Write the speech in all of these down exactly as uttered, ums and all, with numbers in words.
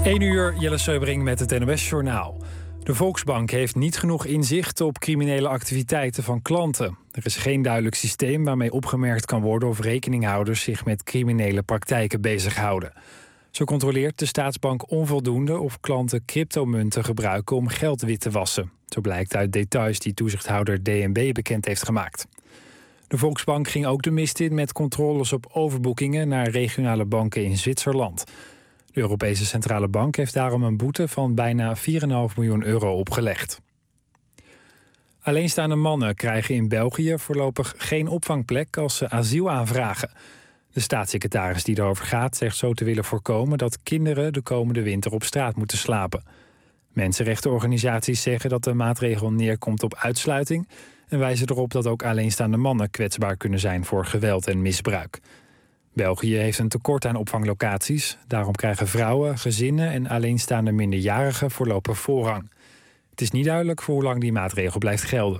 één uur, Jelle Seubring met het N O S-journaal. De Volksbank heeft niet genoeg inzicht op criminele activiteiten van klanten. Er is geen duidelijk systeem waarmee opgemerkt kan worden of rekeninghouders zich met criminele praktijken bezighouden. Zo controleert de staatsbank onvoldoende of klanten cryptomunten gebruiken om geld wit te wassen. Zo blijkt uit details die toezichthouder D N B bekend heeft gemaakt. De Volksbank ging ook de mist in met controles op overboekingen naar regionale banken in Zwitserland. De Europese Centrale Bank heeft daarom een boete van bijna vier komma vijf miljoen euro opgelegd. Alleenstaande mannen krijgen in België voorlopig geen opvangplek als ze asiel aanvragen. De staatssecretaris die erover gaat zegt zo te willen voorkomen dat kinderen de komende winter op straat moeten slapen. Mensenrechtenorganisaties zeggen dat de maatregel neerkomt op uitsluiting en wijzen erop dat ook alleenstaande mannen kwetsbaar kunnen zijn voor geweld en misbruik. België heeft een tekort aan opvanglocaties. Daarom krijgen vrouwen, gezinnen en alleenstaande minderjarigen voorlopig voorrang. Het is niet duidelijk voor hoe lang die maatregel blijft gelden.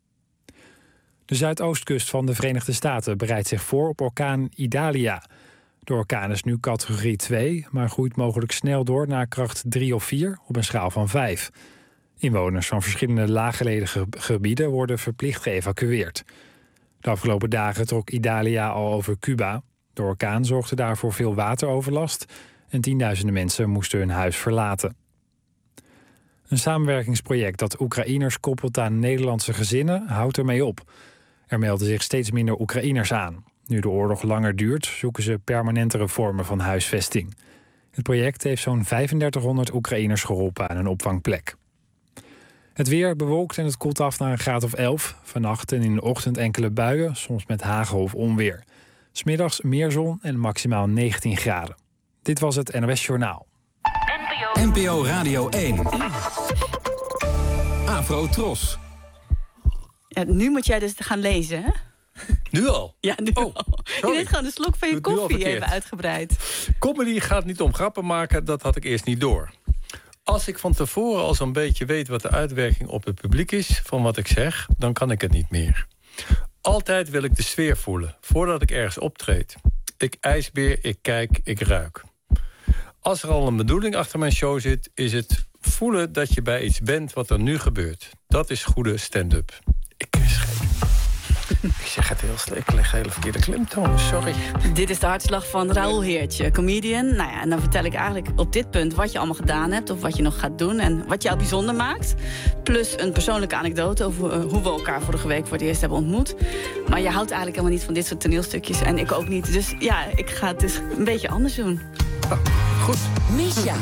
De zuidoostkust van de Verenigde Staten bereidt zich voor op orkaan Idalia. De orkaan is nu categorie twee, maar groeit mogelijk snel door naar kracht drie of vier op een schaal van vijf. Inwoners van verschillende laaggelegen gebieden worden verplicht geëvacueerd. De afgelopen dagen trok Idalia al over Cuba. De orkaan zorgde daarvoor veel wateroverlast en tienduizenden mensen moesten hun huis verlaten. Een samenwerkingsproject dat Oekraïners koppelt aan Nederlandse gezinnen houdt ermee op. Er melden zich steeds minder Oekraïners aan. Nu de oorlog langer duurt, zoeken ze permanentere vormen van huisvesting. Het project heeft zo'n vijfendertighonderd Oekraïners geholpen aan een opvangplek. Het weer bewolkt en het koelt af naar een graad of elf. Vannacht en in de ochtend enkele buien, soms met hagel of onweer. 'S Middags meer zon en maximaal negentien graden. Dit was het N O S-journaal. N P O Radio één. Afro Tros. Ja, nu moet jij dus gaan lezen, hè? Nu al? Ja, nu oh, al. Je neemt gewoon een slok van je koffie even uitgebreid. Comedy gaat niet om grappen maken, dat had ik eerst niet door. Als ik van tevoren al zo'n beetje weet wat de uitwerking op het publiek is van wat ik zeg, dan kan ik het niet meer. Altijd wil ik de sfeer voelen, voordat ik ergens optreed. Ik ijsbeer, ik kijk, ik ruik. Als er al een bedoeling achter mijn show zit, is het voelen dat je bij iets bent wat er nu gebeurt. Dat is goede stand-up. Ik Ik zeg het heel slecht, ik leg hele verkeerde klemtoon, sorry. Dit is de hartslag van Raoul Heertje, comedian. Nou ja, en dan vertel ik eigenlijk op dit punt wat je allemaal gedaan hebt, of wat je nog gaat doen en wat jou bijzonder maakt. Plus een persoonlijke anekdote over uh, hoe we elkaar vorige week voor het eerst hebben ontmoet. Maar je houdt eigenlijk helemaal niet van dit soort toneelstukjes en ik ook niet. Dus ja, ik ga het dus een beetje anders doen. Oh, goed. Misha.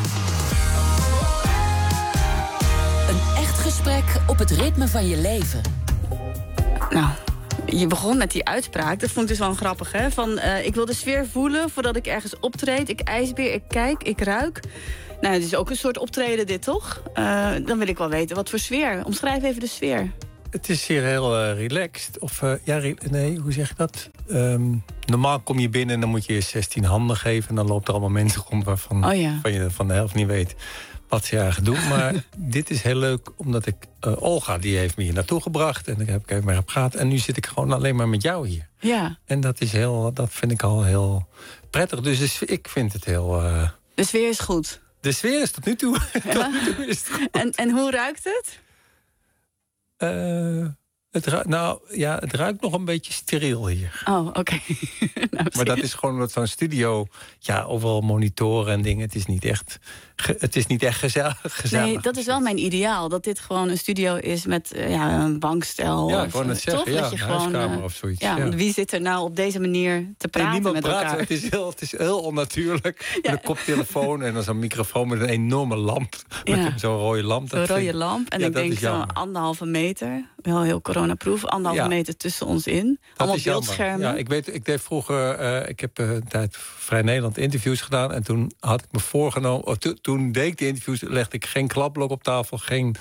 Een echt gesprek op het ritme van je leven. Nou, je begon met die uitspraak, dat vond ik dus wel grappig, hè? Van, uh, ik wil de sfeer voelen voordat ik ergens optreed. Ik ijsbeer, ik kijk, ik ruik. Nou, het is ook een soort optreden dit, toch? Uh, dan wil ik wel weten, wat voor sfeer? Omschrijf even de sfeer. Het is hier heel uh, relaxed. Of, uh, ja, re- nee, hoe zeg je dat? Um, normaal kom je binnen en dan moet je je zestien handen geven. En dan loopt er allemaal mensen rond waarvan oh, ja. van je van de helft niet weet wat ze eigenlijk doen. Maar dit is heel leuk, omdat ik... Uh, Olga, die heeft me hier naartoe gebracht. En daar heb ik even mee gepraat. En nu zit ik gewoon alleen maar met jou hier. Ja. En dat is heel, dat vind ik al heel prettig. Dus ik vind het heel... Uh... De sfeer is goed? De sfeer is tot nu toe, ja. tot nu toe is het goed. En, en hoe ruikt het? Uh, het, ru- nou, ja, het ruikt nog een beetje steriel hier. Oh, oké. Okay. nou, maar dat is gewoon omdat zo'n studio... Ja, overal monitoren en dingen. Het is niet echt, ge- het is niet echt gezellig, gezellig. Nee, dat is wel mijn ideaal. Dat dit gewoon een studio is met uh, ja, een bankstel. Ja, of, gewoon het zeggen. toch? Ja, dat je een gewoon, huiskamer uh, of zoiets. Ja, ja. Wie zit er nou op deze manier te praten nee, met praten. elkaar? Het is heel, het is heel onnatuurlijk. Ja. Met een koptelefoon en dan zo'n microfoon met een enorme lamp. Met ja. zo'n rode lamp. Zo'n rode vind... lamp. En ja, ik denk zo'n anderhalve meter. Wel heel coronaproof. Anderhalve ja. meter tussen ons in. Dat allemaal beeldschermen. Ja, ik weet, ik deed vroeger... Uh, ik heb uh, een tijd Vrij Nederland interviews gedaan. En toen had ik me voorgenomen... Oh, to, toen deed ik de interviews, legde ik geen klapblok op tafel. Geen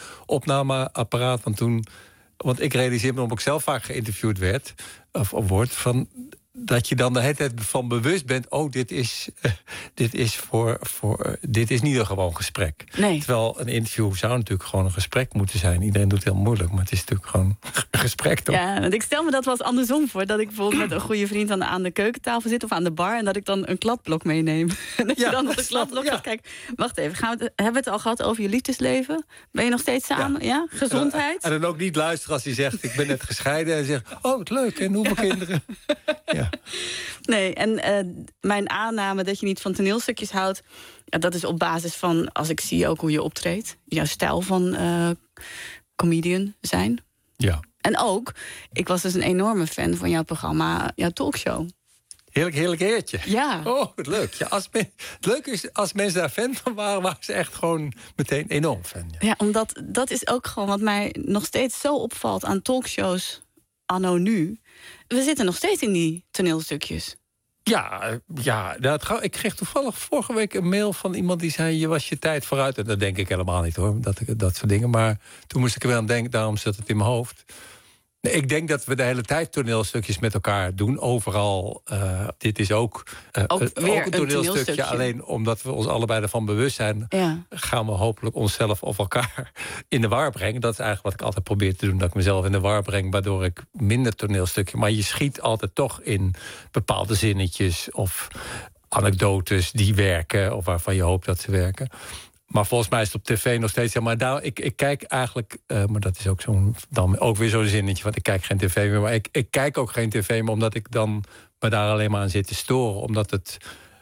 opnameapparaat. Want toen... Want ik realiseerde me omdat ik zelf vaak geïnterviewd werd. Of, of word. Van, dat je dan de hele tijd van bewust bent... oh, dit is, uh, dit is, voor, voor, uh, dit is niet een gewoon gesprek. Nee. Terwijl een interview zou natuurlijk gewoon een gesprek moeten zijn. Iedereen doet het heel moeilijk, maar het is natuurlijk gewoon een gesprek, toch? Ja, want ik stel me dat wel eens andersom voor. Dat ik bijvoorbeeld met een goede vriend aan, aan de keukentafel zit... of aan de bar, en dat ik dan een kladblok meeneem. En dat Ja, je dan op dat de kladblok snap- gaat kijken. Wacht even, gaan we het, hebben we het al gehad over je liefdesleven? Ben je nog steeds samen? Ja? Gezondheid? En dan ook niet luisteren als hij zegt... ik ben net gescheiden en zegt... oh, wat leuk, en hoeveel kinderen? Ja. Nee, en uh, mijn aanname dat je niet van toneelstukjes houdt... Ja, dat is op basis van, als ik zie ook hoe je optreedt... jouw stijl van uh, comedian zijn. Ja. En ook, ik was dus een enorme fan van jouw programma, jouw talkshow. Heerlijk, heerlijk heertje. Ja. Oh, wat leuk. Ja, als men, het leuke is, als mensen daar fan van waren... waren ze echt gewoon meteen enorm fan. Ja, Ja, omdat dat is ook gewoon wat mij nog steeds zo opvalt aan talkshows anno nu. We zitten nog steeds in die toneelstukjes. ja, ja dat ga, ik kreeg toevallig vorige week een mail van iemand die zei... je was je tijd vooruit. En dat denk ik helemaal niet, hoor, dat, dat soort dingen. Maar toen moest ik er wel aan denken, daarom zat het in mijn hoofd... Nee, ik denk dat we de hele tijd toneelstukjes met elkaar doen. Overal. Uh, dit is ook, uh, Ook uh, weer ook een toneelstukje. een toneelstukje. Alleen omdat we ons allebei ervan bewust zijn... Ja. gaan we hopelijk onszelf of elkaar in de war brengen. Dat is eigenlijk wat ik altijd probeer te doen. Dat ik mezelf in de war breng, waardoor ik minder toneelstukje... maar je schiet altijd toch in bepaalde zinnetjes... of anekdotes die werken, of waarvan je hoopt dat ze werken... Maar volgens mij is het op tv nog steeds... Ja, maar daar, ik, ik kijk eigenlijk... Uh, maar dat is ook, zo'n, dan ook weer zo'n zinnetje... want ik kijk geen tv meer. Maar ik, ik kijk ook geen tv meer... omdat ik dan me daar alleen maar aan zit te storen. Omdat het...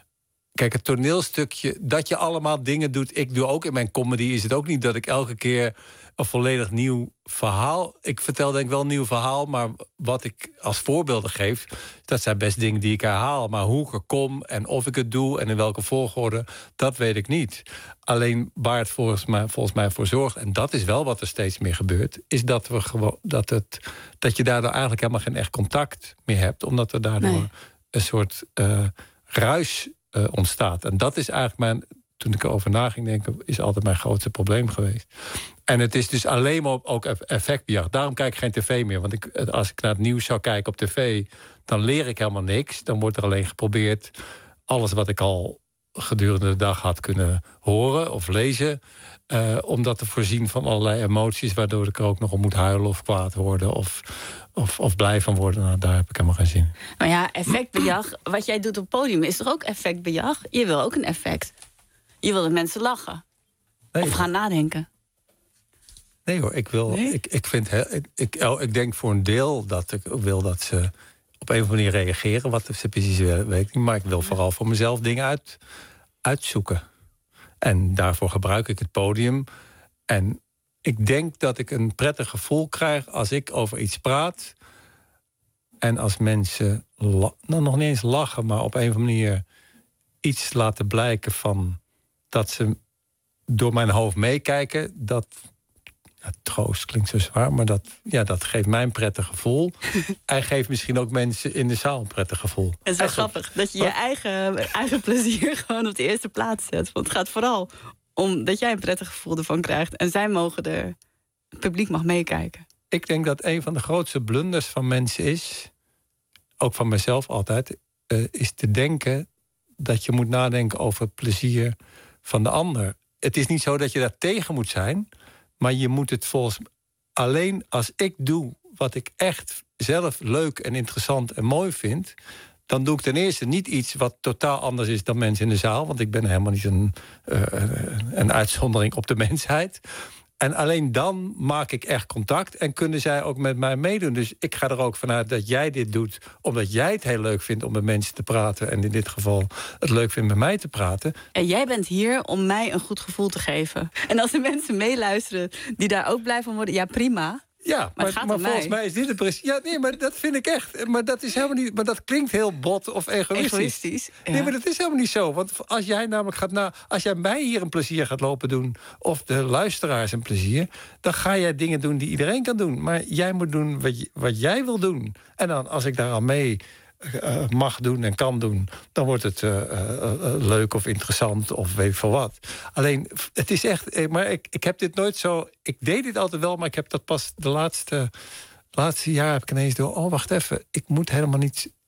Kijk, het toneelstukje... dat je allemaal dingen doet... Ik doe ook in mijn comedy... is het ook niet dat ik elke keer... een volledig nieuw verhaal... Ik vertel denk ik wel een nieuw verhaal... maar wat ik als voorbeelden geef... dat zijn best dingen die ik herhaal. Maar hoe ik er kom en of ik het doe... en in welke volgorde, dat weet ik niet. Alleen waar het volgens mij, volgens mij voor zorgt... en dat is wel wat er steeds meer gebeurt... is dat, we gewoon, dat, het, dat je daardoor eigenlijk helemaal geen echt contact meer hebt... omdat er daardoor Nee. een soort uh, ruis uh, ontstaat. En dat is eigenlijk mijn... toen ik erover na ging denken... is altijd mijn grootste probleem geweest. En het is dus alleen maar ook effectbejag. Daarom kijk ik geen tv meer. Want ik, als ik naar het nieuws zou kijken op tv... dan leer ik helemaal niks. Dan wordt er alleen geprobeerd... alles wat ik al gedurende de dag had kunnen horen of lezen... Uh, om dat te voorzien van allerlei emoties... waardoor ik er ook nog om moet huilen of kwaad worden... of, of, of blij van worden. Nou, daar heb ik helemaal geen zin in. Maar ja, effectbejag, wat jij doet op het podium... is toch ook effectbejag? Je wil ook een effect. Je wil dat mensen lachen. Nee, of gaan nadenken. Nee hoor, ik wil. Nee? Ik, ik, vind, he, ik, ik, oh, ik denk voor een deel dat ik wil dat ze op een of andere manier reageren. Wat ze precies willen, weet ik niet. Maar ik wil vooral voor mezelf dingen uit, uitzoeken. En daarvoor gebruik ik het podium. En ik denk dat ik een prettig gevoel krijg als ik over iets praat. En als mensen la- nou, nog niet eens lachen, maar op een of andere manier iets laten blijken van dat ze door mijn hoofd meekijken. Dat. Ja, troost klinkt zo zwaar, maar dat, ja, dat geeft mij een prettig gevoel. Hij geeft misschien ook mensen in de zaal een prettig gevoel. Het is wel Echt, grappig dat je je wat? eigen, eigen plezier gewoon op de eerste plaats zet. Want het gaat vooral om dat jij een prettig gevoel ervan krijgt. En zij mogen er, het publiek mag meekijken. Ik denk dat een van de grootste blunders van mensen is... ook van mezelf altijd... Uh, is te denken dat je moet nadenken over het plezier van de ander. Het is niet zo dat je daar tegen moet zijn... maar je moet het volgens... alleen als ik doe wat ik echt zelf leuk en interessant en mooi vind... dan doe ik ten eerste niet iets wat totaal anders is dan mensen in de zaal... want ik ben helemaal niet een, uh, een uitzondering op de mensheid... En alleen dan maak ik echt contact en kunnen zij ook met mij meedoen. Dus ik ga er ook vanuit dat jij dit doet... omdat jij het heel leuk vindt om met mensen te praten... en in dit geval het leuk vindt met mij te praten. En jij bent hier om mij een goed gevoel te geven. En als de mensen meeluisteren die daar ook blij van worden... ja, prima. Ja, maar, het gaat maar om volgens mij. mij is dit het precies... Ja, nee, maar dat vind ik echt. Maar dat is helemaal niet... Maar dat klinkt heel bot of egoïstisch. Egoïstisch. Ja. Nee, maar dat is helemaal niet zo. Want als jij namelijk gaat na... Als jij mij hier een plezier gaat lopen doen... of de luisteraars een plezier... dan ga jij dingen doen die iedereen kan doen. Maar jij moet doen wat, je, wat jij wil doen. En dan, als ik daar al mee uh, mag doen en kan doen... dan wordt het uh, uh, uh, leuk of interessant of weet ik veel wat. Alleen, het is echt... Maar ik, ik heb dit nooit zo... Ik deed dit altijd wel, maar ik heb dat pas de laatste... laatste jaar heb ik ineens door... oh, wacht even, ik moet helemaal niet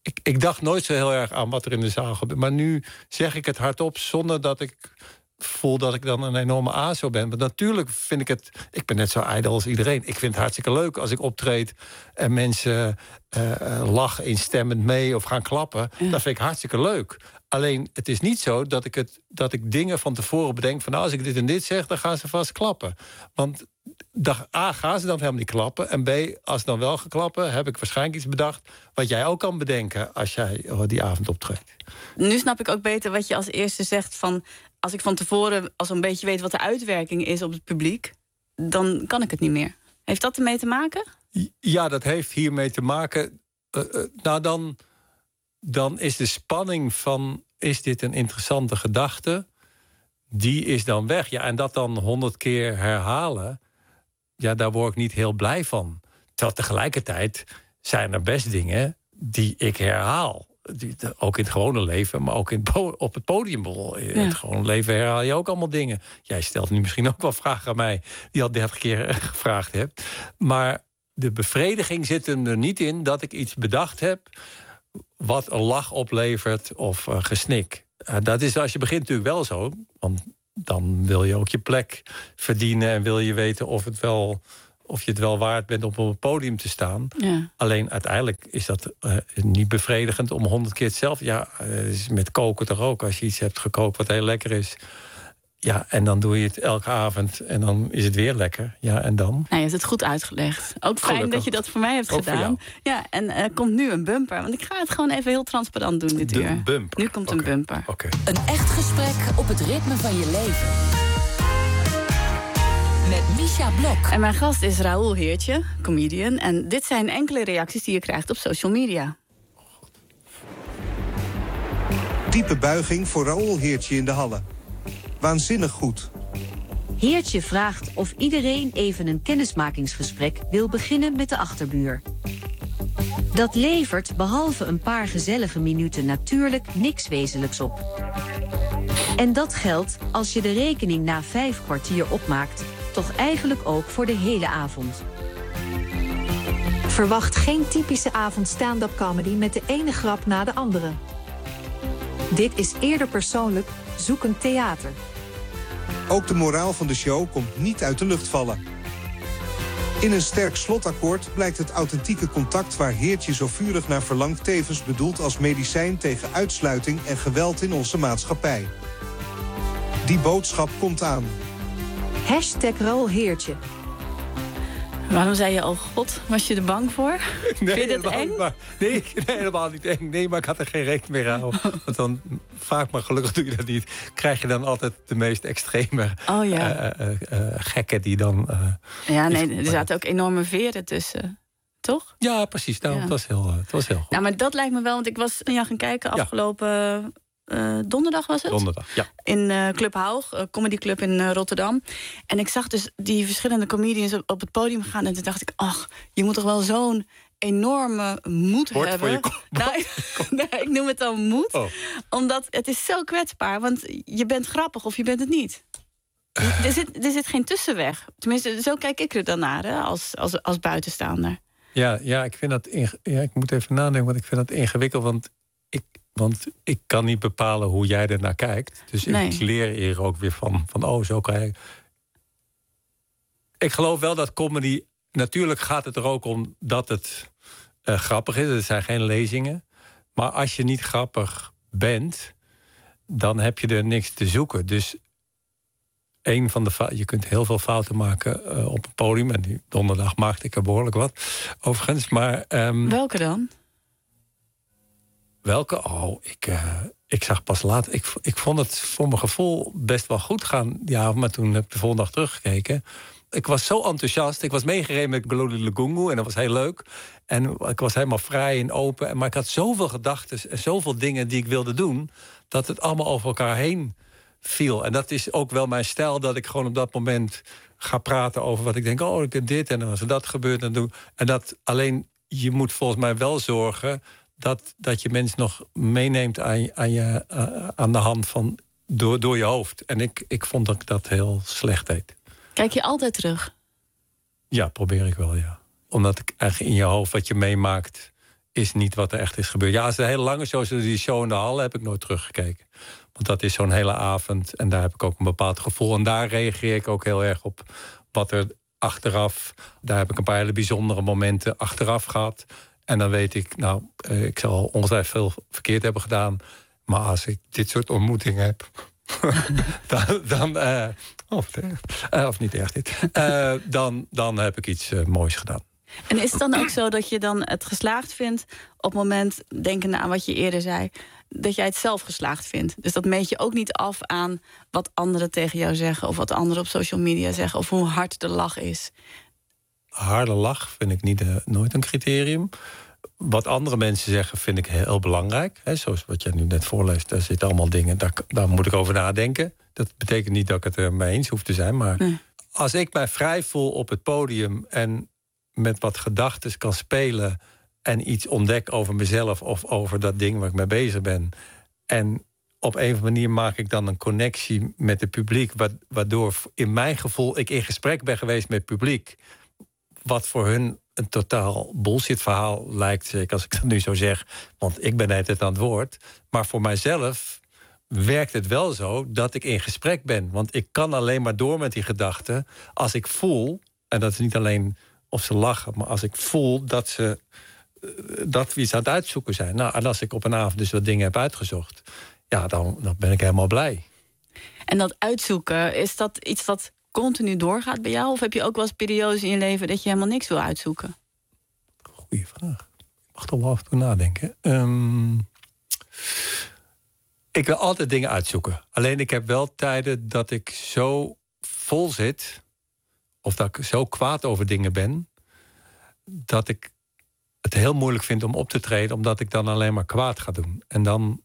ik, ik dacht nooit zo heel erg aan wat er in de zaal gebeurt. Maar nu zeg ik het hardop zonder dat ik voel dat ik dan een enorme azo ben. Want natuurlijk vind ik het... Ik ben net zo ijdel als iedereen. Ik vind het hartstikke leuk als ik optreed en mensen uh, lachen instemmend mee of gaan klappen. Ja. Dat vind ik hartstikke leuk. Alleen, het is niet zo dat ik, het, dat ik dingen van tevoren bedenk van nou, als ik dit en dit zeg, dan gaan ze vast klappen. Want dag A, gaan ze dan helemaal niet klappen. En B, als ze dan wel gaan klappen, heb ik waarschijnlijk iets bedacht wat jij ook kan bedenken als jij oh, die avond optreedt. Nu snap ik ook beter wat je als eerste zegt van als ik van tevoren al zo'n beetje weet wat de uitwerking is op het publiek, dan kan ik het niet meer. Heeft dat ermee te maken? Ja, dat heeft hiermee te maken. Uh, uh, nou, dan, dan is de spanning van is dit een interessante gedachte, die is dan weg. Ja, en dat dan honderd keer herhalen, ja, daar word ik niet heel blij van. Terwijl tegelijkertijd zijn er best dingen die ik herhaal. Die, ook in het gewone leven, maar ook in het po- op het podium. In ja. het gewone leven herhaal je ook allemaal dingen. Jij stelt nu misschien ook wel vragen aan mij die al dertig keer gevraagd hebt. Maar de bevrediging zit hem er niet in dat ik iets bedacht heb wat een lach oplevert of uh, gesnik. Uh, dat is als je begint natuurlijk wel zo. Want dan wil je ook je plek verdienen en wil je weten of het wel, of je het wel waard bent om op een podium te staan. Ja. Alleen uiteindelijk is dat uh, niet bevredigend om honderd keer hetzelfde. Ja, uh, is met koken toch ook. Als je iets hebt gekookt wat heel lekker is. Ja, en dan doe je het elke avond en dan is het weer lekker. Ja, en dan? Nou, je hebt het goed uitgelegd. Ook fijn Gelukkig. dat je dat voor mij hebt ook gedaan. Ja, en er uh, komt nu een bumper. Want ik ga het gewoon even heel transparant doen dit De uur. Bumper. Nu komt okay. een bumper. Okay. Een echt gesprek op het ritme van je leven. Met Misha Blok. En mijn gast is Raoul Heertje, comedian. En dit zijn enkele reacties die je krijgt op social media. Diepe buiging voor Raoul Heertje in de Halle. Waanzinnig goed. Heertje vraagt of iedereen even een kennismakingsgesprek wil beginnen met de achterbuur. Dat levert, behalve een paar gezellige minuten, natuurlijk niks wezenlijks op. En dat geldt, als je de rekening na vijf kwartier opmaakt, toch eigenlijk ook voor de hele avond. Verwacht geen typische avond stand-up comedy met de ene grap na de andere. Dit is eerder persoonlijk, zoekend theater. Ook de moraal van de show komt niet uit de lucht vallen. In een sterk slotakkoord blijkt het authentieke contact waar Heertje zo vurig naar verlangt tevens bedoeld als medicijn tegen uitsluiting en geweld in onze maatschappij. Die boodschap komt aan. Hashtag Raoul Heertje. Waarom zei je, oh god, was je er bang voor? Nee, Vind je dat eng? Maar, nee, nee, helemaal niet eng. Nee, maar ik had er geen rekening mee gehouden. Want dan, vaak, maar gelukkig doe je dat niet, krijg je dan altijd de meest extreme oh, ja. uh, uh, uh, gekken die dan... Uh, ja, nee, er zaten ook enorme veren tussen, toch? Ja, precies. Nou, ja. Het, was heel, uh, het was heel goed. Nou, maar dat lijkt me wel, want ik was naar jou gaan kijken afgelopen... Ja. Uh, donderdag was het? Donderdag, ja. In uh, Club Haug, uh, Comedy Club in uh, Rotterdam. En ik zag dus die verschillende comedians op, op het podium gaan. En toen dacht ik, ach, je moet toch wel zo'n enorme moed Bord hebben. Voor je nou, nou, ik noem het dan moed. Oh. Omdat het is zo kwetsbaar. Want je bent grappig of je bent het niet. Uh. Er, zit, er zit geen tussenweg. Tenminste, zo kijk ik er dan naar, hè, als, als, als buitenstaander. Ja, ja, ik vind dat... Inge- ja, ik moet even nadenken, want ik vind dat ingewikkeld. Want ik... Want ik kan niet bepalen hoe jij er naar kijkt. Dus nee. ik leer hier ook weer van, van oh, zo kan je... Ik geloof wel dat comedy... Natuurlijk gaat het er ook om dat het uh, grappig is. Er zijn geen lezingen. Maar als je niet grappig bent, dan heb je er niks te zoeken. Dus een van de fouten... Je kunt heel veel fouten maken uh, op een podium. En die donderdag maakte ik er behoorlijk wat, overigens. Maar, um, welke dan? Welke? Oh, ik, uh, ik zag pas later. Ik, ik vond het voor mijn gevoel best wel goed gaan. Ja, maar toen heb ik de volgende dag teruggekeken. Ik was zo enthousiast. Ik was meegereden met Glody Lugungu en dat was heel leuk. En ik was helemaal vrij en open. Maar ik had zoveel gedachten en zoveel dingen die ik wilde doen, dat het allemaal over elkaar heen viel. En dat is ook wel mijn stijl, dat ik gewoon op dat moment ga praten over wat ik denk. Oh, ik heb dit en als er dat gebeurt, dan doe. En dat alleen, je moet volgens mij wel zorgen Dat, dat je mensen nog meeneemt aan, aan, je, uh, aan de hand van door, door je hoofd. En ik, ik vond dat ik dat heel slecht deed. Kijk je altijd terug? Ja, probeer ik wel, ja. Omdat ik eigenlijk in je hoofd wat je meemaakt is niet wat er echt is gebeurd. Ja, als het een hele lange show is, die show in de hal, heb ik nooit teruggekeken. Want dat is zo'n hele avond en daar heb ik ook een bepaald gevoel. En daar reageer ik ook heel erg op wat er achteraf... Daar heb ik een paar hele bijzondere momenten achteraf gehad. En dan weet ik, nou, ik zal ongetwijfeld veel verkeerd hebben gedaan. Maar als ik dit soort ontmoetingen heb... dan, dan uh, of, uh, of niet echt dit. Uh, dan, dan heb ik iets uh, moois gedaan. En is het dan ook zo dat je dan het geslaagd vindt... op het moment, denkende aan wat je eerder zei... dat jij het zelf geslaagd vindt? Dus dat meet je ook niet af aan wat anderen tegen jou zeggen... of wat anderen op social media zeggen... of hoe hard de lach is? Harde lach vind ik niet, uh, nooit een criterium. Wat andere mensen zeggen vind ik heel belangrijk. Hè, zoals wat jij nu net voorleest, daar zitten allemaal dingen... Daar, daar moet ik over nadenken. Dat betekent niet dat ik het er mee eens hoef te zijn. Maar nee. Als ik mij vrij voel op het podium... en met wat gedachten kan spelen... en iets ontdek over mezelf of over dat ding waar ik mee bezig ben... en op een of andere manier maak ik dan een connectie met het publiek... waardoor in mijn gevoel ik in gesprek ben geweest met het publiek... wat voor hun een totaal bullshit verhaal lijkt, zeker als ik dat nu zo zeg... want ik ben net het aan het woord. Maar voor mijzelf werkt het wel zo dat ik in gesprek ben. Want ik kan alleen maar door met die gedachten als ik voel... en dat is niet alleen of ze lachen, maar als ik voel dat ze... dat we iets aan het uitzoeken zijn. Nou, en als ik op een avond dus wat dingen heb uitgezocht... ja, dan, dan ben ik helemaal blij. En dat uitzoeken, is dat iets wat continu doorgaat bij jou? Of heb je ook wel eens periodes in je leven dat je helemaal niks wil uitzoeken? Goeie vraag. Ik mag toch wel af en toe nadenken. Um, ik wil altijd dingen uitzoeken. Alleen ik heb wel tijden dat ik zo vol zit... of dat ik zo kwaad over dingen ben... dat ik het heel moeilijk vind om op te treden... omdat ik dan alleen maar kwaad ga doen. En dan,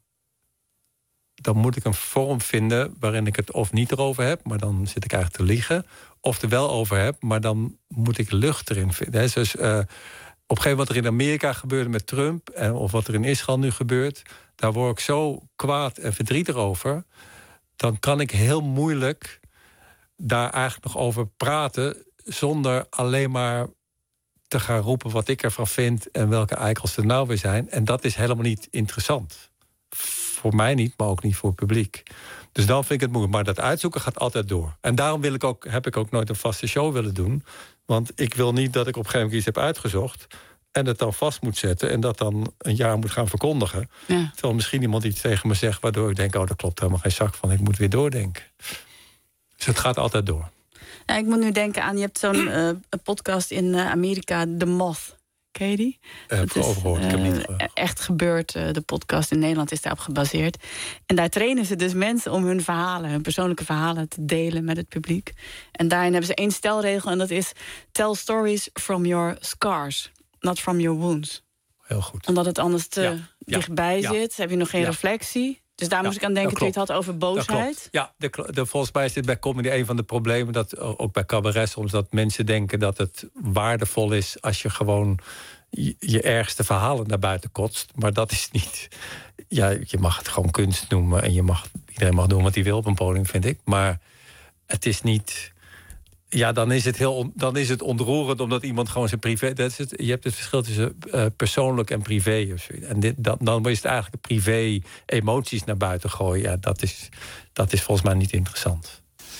dan moet ik een vorm vinden waarin ik het of niet erover heb... maar dan zit ik eigenlijk te liegen. Of er wel over heb, maar dan moet ik lucht erin vinden. He, dus, uh, op een gegeven moment wat er in Amerika gebeurde met Trump... En, of wat er in Israël nu gebeurt... daar word ik zo kwaad en verdrietig over... dan kan ik heel moeilijk daar eigenlijk nog over praten... zonder alleen maar te gaan roepen wat ik ervan vind... en welke eikels er nou weer zijn. En dat is helemaal niet interessant. Voor mij niet, maar ook niet voor het publiek. Dus dan vind ik het moeilijk. Maar dat uitzoeken gaat altijd door. En daarom wil ik ook, heb ik ook nooit een vaste show willen doen. Want ik wil niet dat ik op een gegeven moment iets heb uitgezocht... en het dan vast moet zetten en dat dan een jaar moet gaan verkondigen. Ja. Terwijl misschien iemand iets tegen me zegt... waardoor ik denk, oh, daar klopt helemaal geen zak van. Ik moet weer doordenken. Dus het gaat altijd door. Ja, ik moet nu denken aan, je hebt zo'n uh, podcast in uh, Amerika, The Moth. Ken je die? Uh, dat is overgehoord. Ik heb niet uh, echt gebeurd. Uh, de podcast in Nederland is daarop gebaseerd. En daar trainen ze dus mensen om hun verhalen, hun persoonlijke verhalen te delen met het publiek. En daarin hebben ze één stelregel en dat is: tell stories from your scars, not from your wounds. Heel goed. Omdat het anders te ja. dichtbij ja. zit, heb je nog geen ja. reflectie. Dus daar ja, moest ik aan denken toen je het had over boosheid. Ja, de, de, volgens mij is dit bij comedy een van de problemen... dat ook bij cabaret soms dat mensen denken dat het waardevol is... als je gewoon je, je ergste verhalen naar buiten kotst. Maar dat is niet... Ja, je mag het gewoon kunst noemen... en je mag, iedereen mag doen wat hij wil op een podium, vind ik. Maar het is niet... Ja, dan is het heel dan is het ontroerend omdat iemand gewoon zijn privé... Dat is het, je hebt het verschil tussen uh, persoonlijk en privé. Of zo. En dit, dan, dan is het eigenlijk privé emoties naar buiten gooien. Ja, dat is, dat is volgens mij niet interessant.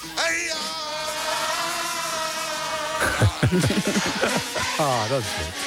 Ah, dat is goed.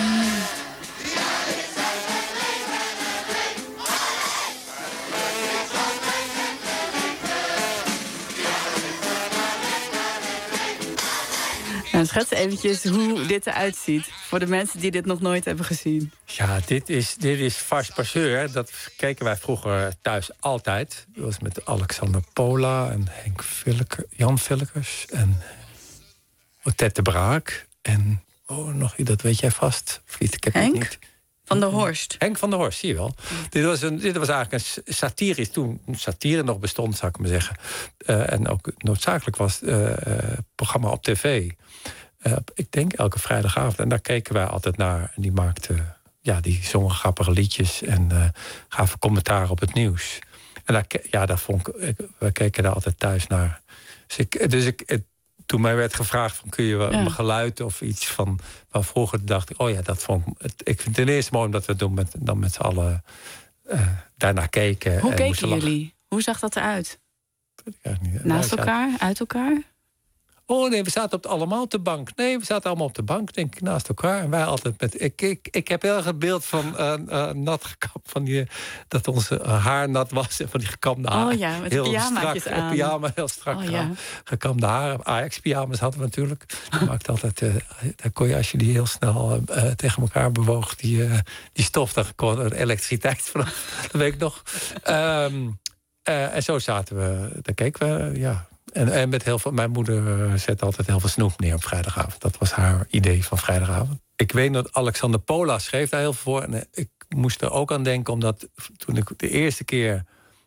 Nou, schets eventjes hoe dit eruit ziet. Voor de mensen die dit nog nooit hebben gezien. Ja, dit is, dit is Farce Passeur. Dat keken wij vroeger thuis altijd. Dat was met Alexander Pola en Henk Villeker, Jan Villekers en Otette de Braak. En oh, nog dat weet jij vast. Of iets, ik heb Henk? Het niet. Van der Horst. Henk van der Horst, zie je wel. Dit was, een, dit was eigenlijk een satirisch, toen satire nog bestond, zou ik maar zeggen. Uh, en ook noodzakelijk was het uh, programma op tv. Uh, ik denk elke vrijdagavond. En daar keken wij altijd naar. En die maakte, ja, die zongen grappige liedjes en uh, gaven commentaar op het nieuws. En daar, ja, daar vond ik, ik, wij keken daar altijd thuis naar. Dus, ik, dus ik, het, toen mij werd gevraagd van kun je wel Ja. een geluid of iets van, van vroeger, dacht ik, oh ja, dat vond ik. Het, ik vind het ten eerste mooi omdat we het doen met, dan met z'n allen uh, daarna keken. Hoe en keken jullie? Hoe zag dat eruit? Niet. Naast Nou, elkaar? Uit elkaar? Oh nee, we zaten op het, allemaal op de bank. Nee, we zaten allemaal op de bank, denk ik, naast elkaar. En wij altijd met. Ik, ik, ik heb heel erg het beeld van uh, uh, nat gekapt. Van die, dat onze haar nat was. En van die gekamde haar. Oh ja, met heel pyjamaatjes strak, aan. Pyjama, heel strak. Oh, ja. Gekamde haar. Ajax-pyjama's hadden we natuurlijk. Dat maakte altijd. Uh, daar kon je, als je die heel snel uh, tegen elkaar bewoog, die, uh, die stof, daar kon er elektriciteit vanaf. Dat weet ik nog. Um, uh, en zo zaten we. Daar keken we, ja. En, en met heel veel, mijn moeder zette altijd heel veel snoep neer op vrijdagavond. Dat was haar idee van vrijdagavond. Ik weet dat Alexander Pola schreef daar heel veel voor. En ik moest er ook aan denken, omdat toen ik de eerste keer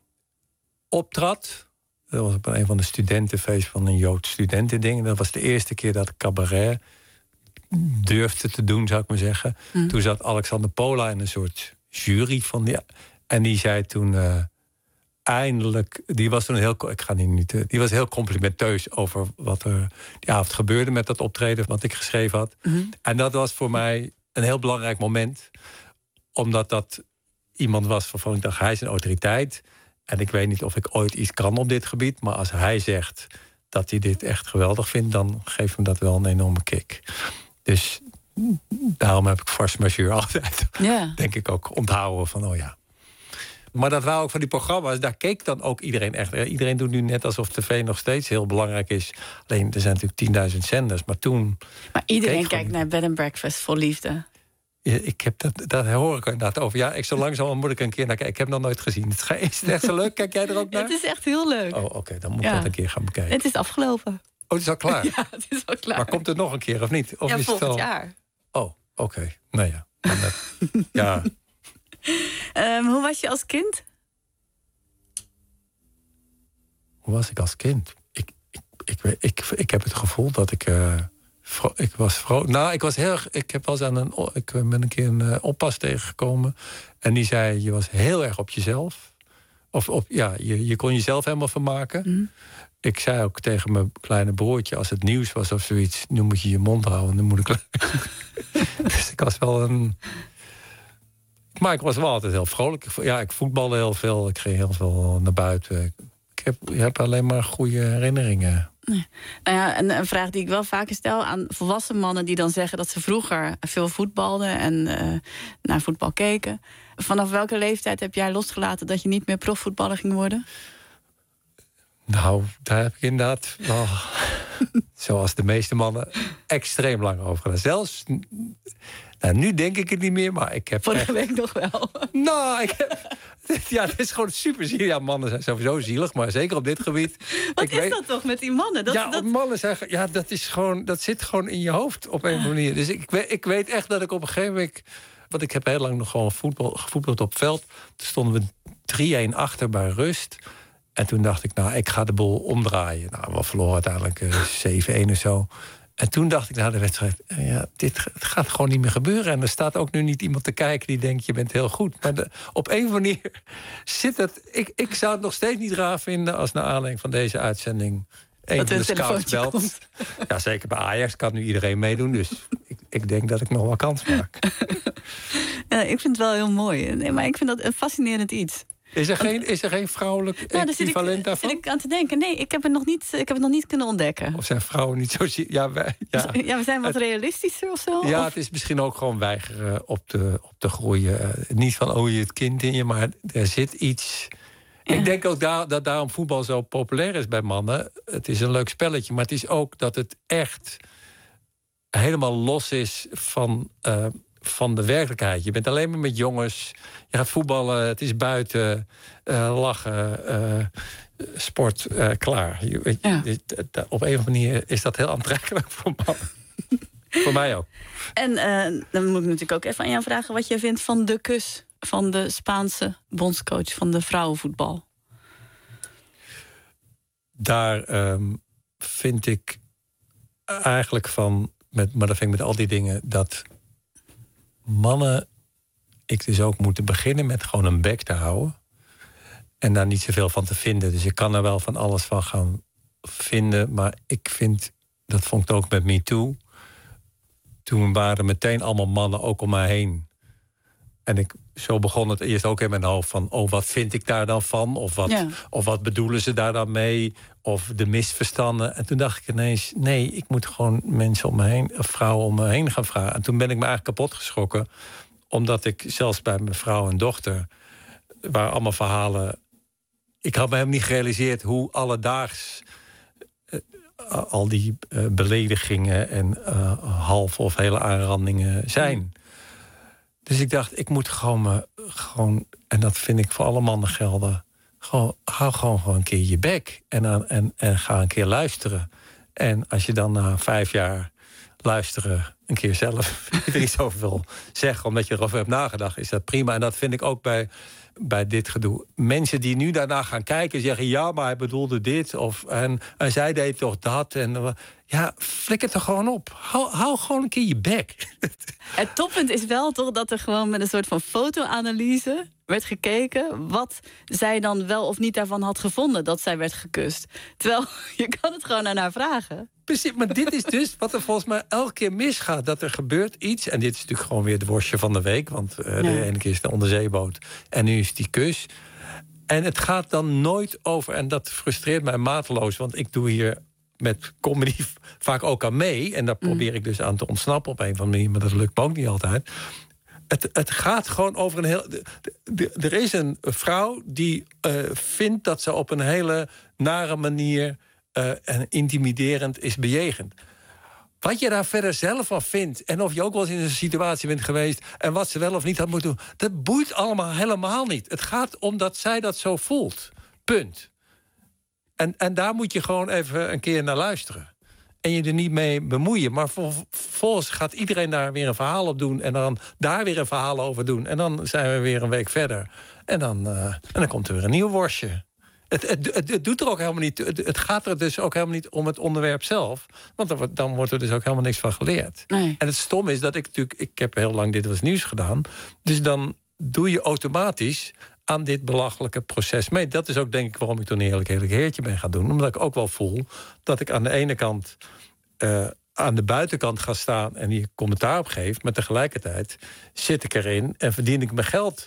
optrad, dat was op een van de studentenfeest van een Joods studentending. Dat was de eerste keer dat ik cabaret durfde te doen, zou ik maar zeggen. Mm. Toen zat Alexander Pola in een soort jury van die. En die zei toen. Uh, Eindelijk, die was toen heel, ik ga niet, die was heel complimenteus over wat er die avond gebeurde met dat optreden, wat ik geschreven had. Mm-hmm. En dat was voor mij een heel belangrijk moment, omdat dat iemand was waarvan ik dacht, hij is een autoriteit. En ik weet niet of ik ooit iets kan op dit gebied, maar als hij zegt dat hij dit echt geweldig vindt, dan geeft hem dat wel een enorme kick. Dus daarom heb ik force majeure altijd, yeah. denk ik ook, onthouden van, oh ja. Maar dat waren ook van die programma's, daar keek dan ook iedereen echt. Iedereen doet nu net alsof tv nog steeds heel belangrijk is. Alleen, er zijn natuurlijk tienduizend zenders, maar toen... Maar iedereen kijkt naar Bed and Breakfast vol liefde. Ja, ik heb dat, dat hoor ik inderdaad over. Ja, ik zo langzaam moet ik een keer naar kijken. Ik heb het nog nooit gezien. Het is echt zo leuk. Kijk jij er ook naar? Het is echt heel leuk. Oh, oké, okay, dan moet ik ja. dat een keer gaan bekijken. Het is afgelopen. Oh, het is al klaar? Ja, het is al klaar. Maar komt het nog een keer of niet? Of ja, is volgend het al... jaar. Oh, oké. Okay. Nou ja. ja. Um, hoe was je als kind? Hoe was ik als kind? Ik, ik, ik, ik, ik, ik heb het gevoel dat ik... Uh, vro- ik was vrolijk. Nou, ik was heel erg... Ik heb wel eens aan een... Ik ben een keer een uh, oppas tegengekomen. En die zei, je was heel erg op jezelf. Of op, ja, je, je kon jezelf helemaal vermaken. Mm. Ik zei ook tegen mijn kleine broertje, als het nieuws was of zoiets, nu moet je je mond houden. Nu moet ik... dus ik was wel een... Maar ik was wel altijd heel vrolijk. Ja, ik voetbalde heel veel. Ik ging heel veel naar buiten. Ik heb, ik heb alleen maar goede herinneringen. Nee. Nou ja, een, een vraag die ik wel vaker stel aan volwassen mannen die dan zeggen dat ze vroeger veel voetbalden en uh, naar voetbal keken. Vanaf welke leeftijd heb jij losgelaten dat je niet meer profvoetballer ging worden? Nou, daar heb ik inderdaad wel, zoals de meeste mannen, extreem lang over gedaan. Zelfs, nou, nu denk ik het niet meer, maar ik heb... Vorige echt... week nog wel. Nou, ik heb... Ja, het is gewoon super zielig. Ja, mannen zijn sowieso zielig, maar zeker op dit gebied. Wat ik is weet... dat toch met die mannen? Dat, ja, dat... mannen zijn... Ja, dat is gewoon... Dat zit gewoon in je hoofd op een manier. Dus ik weet, ik weet echt dat ik op een gegeven moment... Want ik heb heel lang nog gewoon voetbal, gevoetbald op veld. Toen stonden we drie-een achter bij rust. En toen dacht ik, nou, ik ga de boel omdraaien. Nou, we verloren uiteindelijk uh, zeven-een of zo. En toen dacht ik na de wedstrijd, ja, dit het gaat gewoon niet meer gebeuren. En er staat ook nu niet iemand te kijken die denkt, je bent heel goed. Maar de, op een manier zit het... Ik, ik zou het nog steeds niet raar vinden als naar aanleiding van deze uitzending een van de scouts belt. Ja, zeker bij Ajax kan nu iedereen meedoen. Dus ik, ik denk dat ik nog wel kans maak. Ja, ik vind het wel heel mooi. Nee, maar ik vind dat een fascinerend iets. Is er geen, is er geen vrouwelijk nou, equivalent daarvan? Zit ik aan te denken. Nee, ik heb het nog niet, ik heb het nog niet kunnen ontdekken. Of zijn vrouwen niet zo... Ja, wij, ja. ja we zijn wat realistischer of zo? Ja, of? Het is misschien ook gewoon weigeren op te, op te groeien. Uh, niet van, oh, je het kind in je, maar er zit iets... Ja. Ik denk ook daar, dat daarom voetbal zo populair is bij mannen. Het is een leuk spelletje, maar het is ook dat het echt helemaal los is van... Uh, van de werkelijkheid. Je bent alleen maar met jongens. Je gaat voetballen, het is buiten, uh, lachen, uh, sport, uh, klaar. Je, ja. je, op een of andere manier is dat heel aantrekkelijk voor mannen. Voor mij ook. En uh, dan moet ik natuurlijk ook even aan jou vragen wat jij vindt van de kus van de Spaanse bondscoach van de vrouwenvoetbal. Daar um, vind ik eigenlijk van, met, maar dat vind ik met al die dingen, dat mannen, ik dus ook moeten beginnen met gewoon een bek te houden. En daar niet zoveel van te vinden. Dus je kan er wel van alles van gaan vinden. Maar ik vind Dat vond ik ook met Me Too. Toen waren er meteen allemaal mannen ook om mij heen. En ik, zo begon het eerst ook in mijn hoofd van... oh, wat vind ik daar dan van? Of wat, ja. of wat bedoelen ze daar dan mee? Of de misverstanden. En toen dacht ik ineens... nee, ik moet gewoon mensen om me heen... of vrouwen om me heen gaan vragen. En toen ben ik me eigenlijk kapot geschrokken. Omdat ik zelfs bij mijn vrouw en dochter... waren allemaal verhalen... ik had me helemaal niet gerealiseerd hoe alledaags... Uh, al die uh, beledigingen en uh, halve of hele aanrandingen zijn... Dus ik dacht, ik moet gewoon me gewoon, en dat vind ik voor alle mannen gelden, gewoon, hou gewoon, gewoon een keer je bek en, aan, en, en ga een keer luisteren. En als je dan na vijf jaar luisteren een keer zelf er iets over wil zeggen, omdat je erover hebt nagedacht, is dat prima. En dat vind ik ook bij, bij dit gedoe. Mensen die nu daarna gaan kijken, zeggen ja, maar hij bedoelde dit, of en, en zij deed toch dat. En ja, flikker er gewoon op. Hou, hou gewoon een keer je bek. Het toppunt is wel toch dat er gewoon met een soort van fotoanalyse werd gekeken wat zij dan wel of niet daarvan had gevonden dat zij werd gekust. Terwijl je kan het gewoon aan haar vragen. Precies, maar dit is dus wat er volgens mij elke keer misgaat. Dat er gebeurt iets, en dit is natuurlijk gewoon weer de worstje van de week, want uh, ja. de ene keer is de onderzeeboot en nu is die kus. En het gaat dan nooit over, en dat frustreert mij mateloos, want ik doe hier met comedy vaak ook aan mee. En daar mm. probeer ik dus aan te ontsnappen op een of andere manier, maar dat lukt me ook niet altijd. Het, het gaat gewoon over een heel... De, de, er is een vrouw die uh, vindt dat ze op een hele nare manier uh, en intimiderend is bejegend. Wat je daar verder zelf van vindt, en of je ook wel eens in een situatie bent geweest en wat ze wel of niet had moeten doen, dat boeit allemaal helemaal niet. Het gaat om dat zij dat zo voelt. Punt. En, en daar moet je gewoon even een keer naar luisteren. En je er niet mee bemoeien. Maar vervolgens gaat iedereen daar weer een verhaal op doen. En dan daar weer een verhaal over doen. En dan zijn we weer een week verder. En dan, uh, en dan komt er weer een nieuw worstje. Het, het, het, het doet er ook helemaal niet. Het, het gaat er dus ook helemaal niet om het onderwerp zelf. Want dan, dan wordt er dus ook helemaal niks van geleerd. Nee. En het stom is dat ik natuurlijk... Ik heb heel lang Dit Was Nieuws gedaan. Dus dan doe je automatisch aan dit belachelijke proces mee. Dat is ook denk ik waarom ik toen Heerlijk Heerlijk Heertje ben gaan doen. Omdat ik ook wel voel dat ik aan de ene kant uh, aan de buitenkant ga staan en hier commentaar op geef, maar tegelijkertijd zit ik erin en verdien ik mijn geld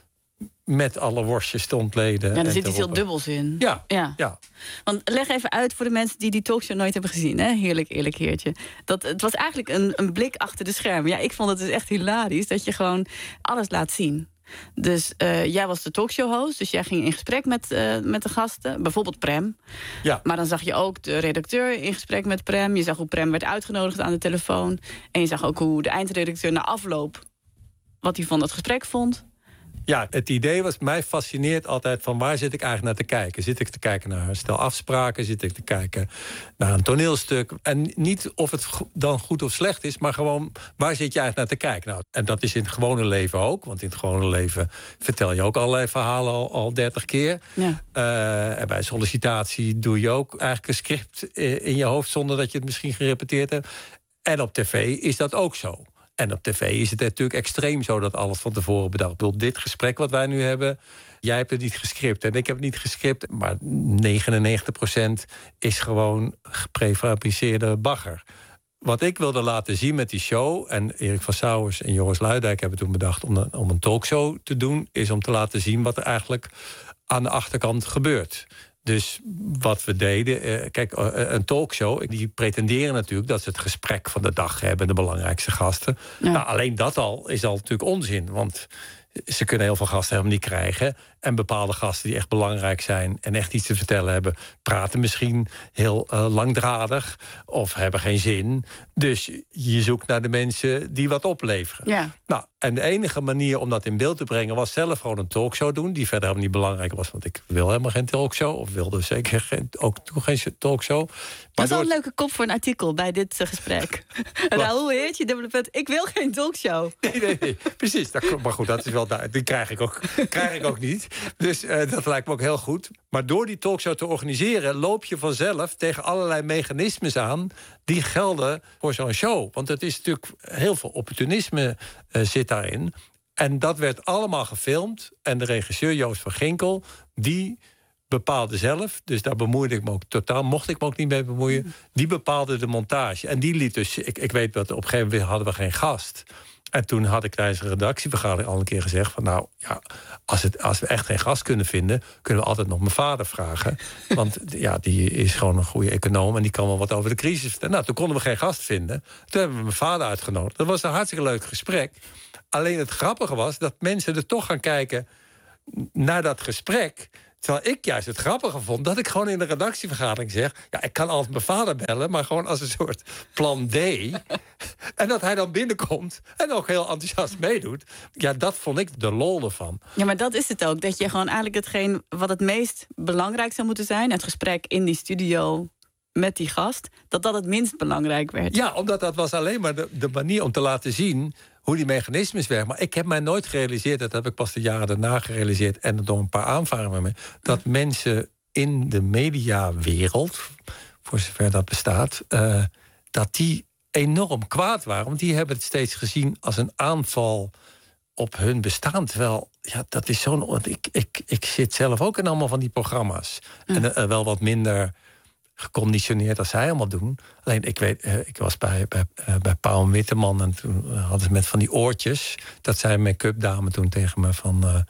met alle worstjes te ontleden. Ja, er zit iets heel dubbels in. Ja, ja. ja. Want leg even uit voor de mensen die die talkshow nooit hebben gezien. Hè? Heerlijk Eerlijk Heertje. Dat, het was eigenlijk een, een blik achter de schermen. Ja, ik vond het dus echt hilarisch dat je gewoon alles laat zien. Dus uh, jij was de talkshow-host, dus jij ging in gesprek met, uh, met de gasten. Bijvoorbeeld Prem. Ja. Maar dan zag je ook de redacteur in gesprek met Prem. Je zag hoe Prem werd uitgenodigd aan de telefoon. En je zag ook hoe de eindredacteur na afloop wat hij van het gesprek vond. Ja, het idee was, mij fascineert altijd van waar zit ik eigenlijk naar te kijken. Zit ik te kijken naar een stel afspraken? Zit ik te kijken naar een toneelstuk? En niet of het dan goed of slecht is, maar gewoon waar zit je eigenlijk naar te kijken? Nou, en dat is in het gewone leven ook. Want in het gewone leven vertel je ook allerlei verhalen al, al dertig keer. Ja. Uh, en bij sollicitatie doe je ook eigenlijk een script in je hoofd zonder dat je het misschien gerepeteerd hebt. En op tv is dat ook zo. En op tv is het natuurlijk extreem zo dat alles van tevoren bedacht. Ik bedoel, dit gesprek wat wij nu hebben, jij hebt het niet gescript en ik heb het niet gescript, maar negenennegentig procent is gewoon geprefabriceerde bagger. Wat ik wilde laten zien met die show, en Erik van Sauwers en Joris Luijendijk hebben toen bedacht om een, om een talkshow te doen, is om te laten zien wat er eigenlijk aan de achterkant gebeurt. Dus wat we deden, eh, kijk, uh, een talkshow, die pretenderen natuurlijk dat ze het gesprek van de dag hebben, de belangrijkste gasten. Ja. Nou, alleen dat al is al natuurlijk onzin, want ze kunnen heel veel gasten helemaal niet krijgen. En bepaalde gasten die echt belangrijk zijn en echt iets te vertellen hebben, praten misschien heel uh, langdradig of hebben geen zin. Dus je zoekt naar de mensen die wat opleveren. Ja. Nou, en de enige manier om dat in beeld te brengen was zelf gewoon een talkshow doen, die verder helemaal niet belangrijk was, want ik wil helemaal geen talkshow, of wilde zeker geen, ook toen geen talkshow. Dat is wel een leuke kop voor een artikel bij dit uh, gesprek. Raoul Heertje, dubbele punt, ik wil geen talkshow. Nee, nee, nee, precies. Dat, maar goed, dat is wel duidelijk. Die krijg ik ook, krijg ik ook niet. Dus uh, dat lijkt me ook heel goed. Maar door die talkshow te organiseren, loop je vanzelf tegen allerlei mechanismes aan die gelden voor zo'n show. Want het is natuurlijk heel veel opportunisme uh, zit daarin. En dat werd allemaal gefilmd. En de regisseur Joost van Ginkel, die bepaalde zelf. Dus daar bemoeide ik me ook totaal. Mocht ik me ook niet mee bemoeien. Die bepaalde de montage. En die liet dus... Ik, ik weet dat op een gegeven moment hadden we geen gast. En toen had ik tijdens een redactievergadering al een keer gezegd van... nou, ja, als, het, als we echt geen gast kunnen vinden... kunnen we altijd nog mijn vader vragen. Want ja, die is gewoon een goede econoom... en die kan wel wat over de crisis vertellen. Nou, toen konden we geen gast vinden. Toen hebben we mijn vader uitgenodigd. Dat was een hartstikke leuk gesprek. Alleen het grappige was dat mensen er toch gaan kijken... naar dat gesprek... Terwijl ik juist het grappige vond dat ik gewoon in de redactievergadering zeg... ja, ik kan altijd mijn vader bellen, maar gewoon als een soort plan D. En dat hij dan binnenkomt en ook heel enthousiast meedoet. Ja, dat vond ik de lol ervan. Ja, maar dat is het ook. Dat je gewoon eigenlijk hetgeen wat het meest belangrijk zou moeten zijn... het gesprek in die studio met die gast... dat dat het minst belangrijk werd. Ja, omdat dat was alleen maar de, de manier om te laten zien... hoe die mechanismes werken. Maar ik heb mij nooit gerealiseerd... dat heb ik pas de jaren daarna gerealiseerd... en door een paar aanvaringen mee... dat mensen in de mediawereld... voor zover dat bestaat... Uh, dat die enorm kwaad waren. Want die hebben het steeds gezien als een aanval... op hun bestaan. Terwijl, ja, dat is zo'n... Want ik, ik, ik zit zelf ook in allemaal van die programma's. Mm. En uh, wel wat minder... geconditioneerd als zij allemaal doen. Alleen, ik weet, uh, ik was bij, bij, uh, bij Pauw en Witteman... en toen uh, hadden ze met van die oortjes... dat zei een make-up dame toen tegen me van... Uh,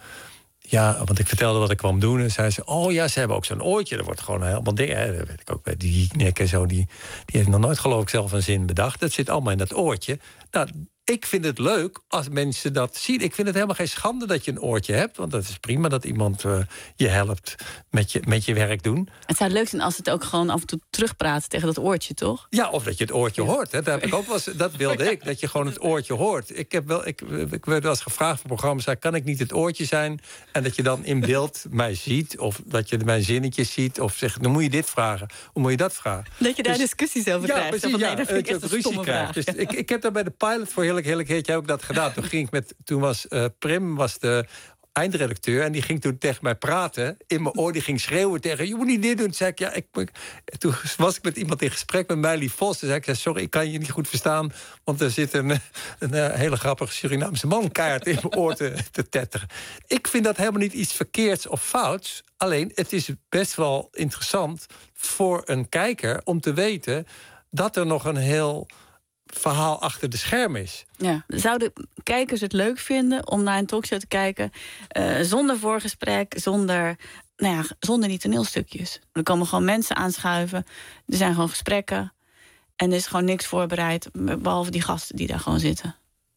ja, want ik vertelde wat ik kwam doen... en zei ze, oh ja, ze hebben ook zo'n oortje. Dat wordt gewoon helemaal ding. Hè. Dat weet ik ook bij die nek en zo. Die, die heeft nog nooit, geloof ik, zelf een zin bedacht. Dat zit allemaal in dat oortje. Nou, ik vind het leuk als mensen dat zien. Ik vind het helemaal geen schande dat je een oortje hebt. Want dat is prima dat iemand uh, je helpt met je, met je werk doen. Het zou leuk zijn als het ook gewoon af en toe terugpraat tegen dat oortje, toch? Ja, of dat je het oortje hoort. Hè. Dat, heb ik ook wel eens, dat wilde ik, dat je gewoon het oortje hoort. Ik, heb wel, ik, ik werd wel eens gevraagd voor programma's... Zei, kan ik niet het oortje zijn? En dat je dan in beeld mij ziet. Of dat je mijn zinnetjes ziet. Of zegt, dan moet je dit vragen. Hoe moet je dat vragen? Dat je daar dus, discussies over ja, krijgt. Precies, ja, ja, nee, dat vind ik echt een stomme vraag. Dus ik, ik heb daar bij de pilot voor heerlijk, heerlijk heertje ook dat gedaan. Toen ging ik met, toen was uh, Prim was de eindredacteur en die ging toen tegen mij praten in mijn oor. Die ging schreeuwen tegen, je moet niet dit doen. Toen zei ik, ja, ik, toen was ik met iemand in gesprek met Meili Vos. Toen zei ik, sorry, ik kan je niet goed verstaan, want er zit een, een, een hele grappige Surinaamse man kaart in mijn oor te, te tetteren. Ik vind dat helemaal niet iets verkeerds of fouts. Alleen, het is best wel interessant voor een kijker om te weten dat er nog een heel verhaal achter de schermen is. Ja. Zouden kijkers het leuk vinden om naar een talkshow te kijken uh, zonder voorgesprek, zonder, nou ja, zonder die toneelstukjes? Er komen gewoon mensen aanschuiven, er zijn gewoon gesprekken en er is gewoon niks voorbereid, behalve die gasten die daar gewoon zitten.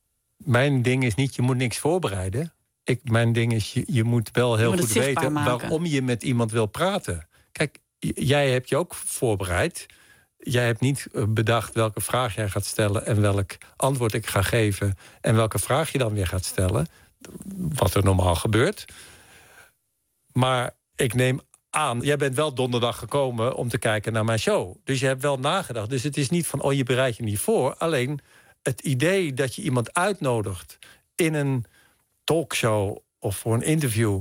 Mijn ding is niet, je moet niks voorbereiden. Ik, mijn ding is, je, je moet wel heel moet goed weten maken. Waarom je met iemand wil praten. Kijk, jij hebt je ook voorbereid. Jij hebt niet bedacht welke vraag jij gaat stellen en welk antwoord ik ga geven en welke vraag je dan weer gaat stellen. Wat er normaal gebeurt. Maar ik neem aan, jij bent wel donderdag gekomen om te kijken naar mijn show. Dus je hebt wel nagedacht. Dus het is niet van, oh, je bereidt je niet voor. Alleen het idee dat je iemand uitnodigt in een talkshow of voor een interview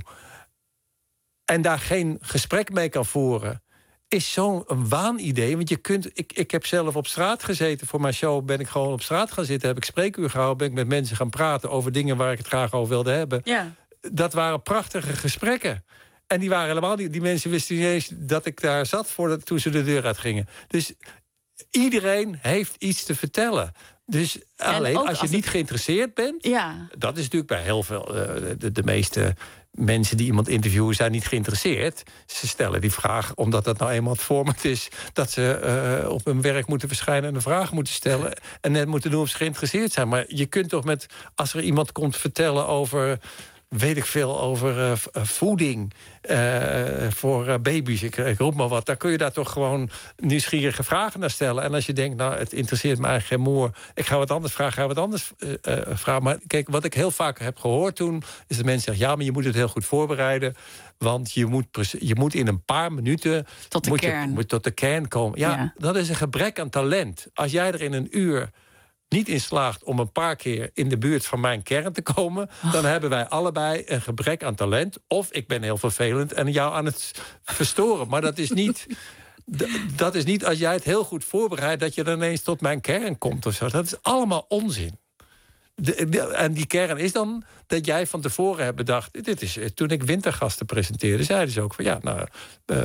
en daar geen gesprek mee kan voeren, is zo'n waanidee. Want je kunt, ik, ik heb zelf op straat gezeten voor mijn show. Ben ik gewoon op straat gaan zitten. Heb ik spreekuur gehouden. Ben ik met mensen gaan praten over dingen waar ik het graag over wilde hebben. Ja. Dat waren prachtige gesprekken. En die waren helemaal die, die mensen wisten niet eens dat ik daar zat voordat toen ze de deur uit gingen. Dus iedereen heeft iets te vertellen. Dus en alleen als je als niet het... geïnteresseerd bent, ja. Dat is natuurlijk bij heel veel uh, de, de meeste mensen die iemand interviewen zijn niet geïnteresseerd. Ze stellen die vraag omdat dat nou eenmaal het format is dat ze uh, op hun werk moeten verschijnen en een vraag moeten stellen en net moeten doen of ze geïnteresseerd zijn. Maar je kunt toch met, als er iemand komt vertellen over, weet ik veel, over uh, voeding uh, voor uh, baby's, ik, ik roep maar wat, dan kun je daar toch gewoon nieuwsgierige vragen naar stellen. En als je denkt, nou, het interesseert me eigenlijk geen moer, ik ga wat anders vragen, ga wat anders uh, uh, vragen. Maar kijk, wat ik heel vaak heb gehoord toen, is dat mensen zeggen, ja, maar je moet het heel goed voorbereiden, want je moet, je moet in een paar minuten tot de, moet kern. Je, moet tot de kern komen. Ja, ja, dat is een gebrek aan talent. Als jij er in een uur niet in slaagt om een paar keer in de buurt van mijn kern te komen, oh. dan hebben wij allebei een gebrek aan talent. Of ik ben heel vervelend en jou aan het verstoren. Maar dat is niet, dat is niet als jij het heel goed voorbereidt, dat je dan ineens tot mijn kern komt of zo. Dat is allemaal onzin. de, de, en die kern is dan dat jij van tevoren hebt bedacht... Dit is, toen ik Wintergasten presenteerde, zeiden ze ook van... ja, nou, uh,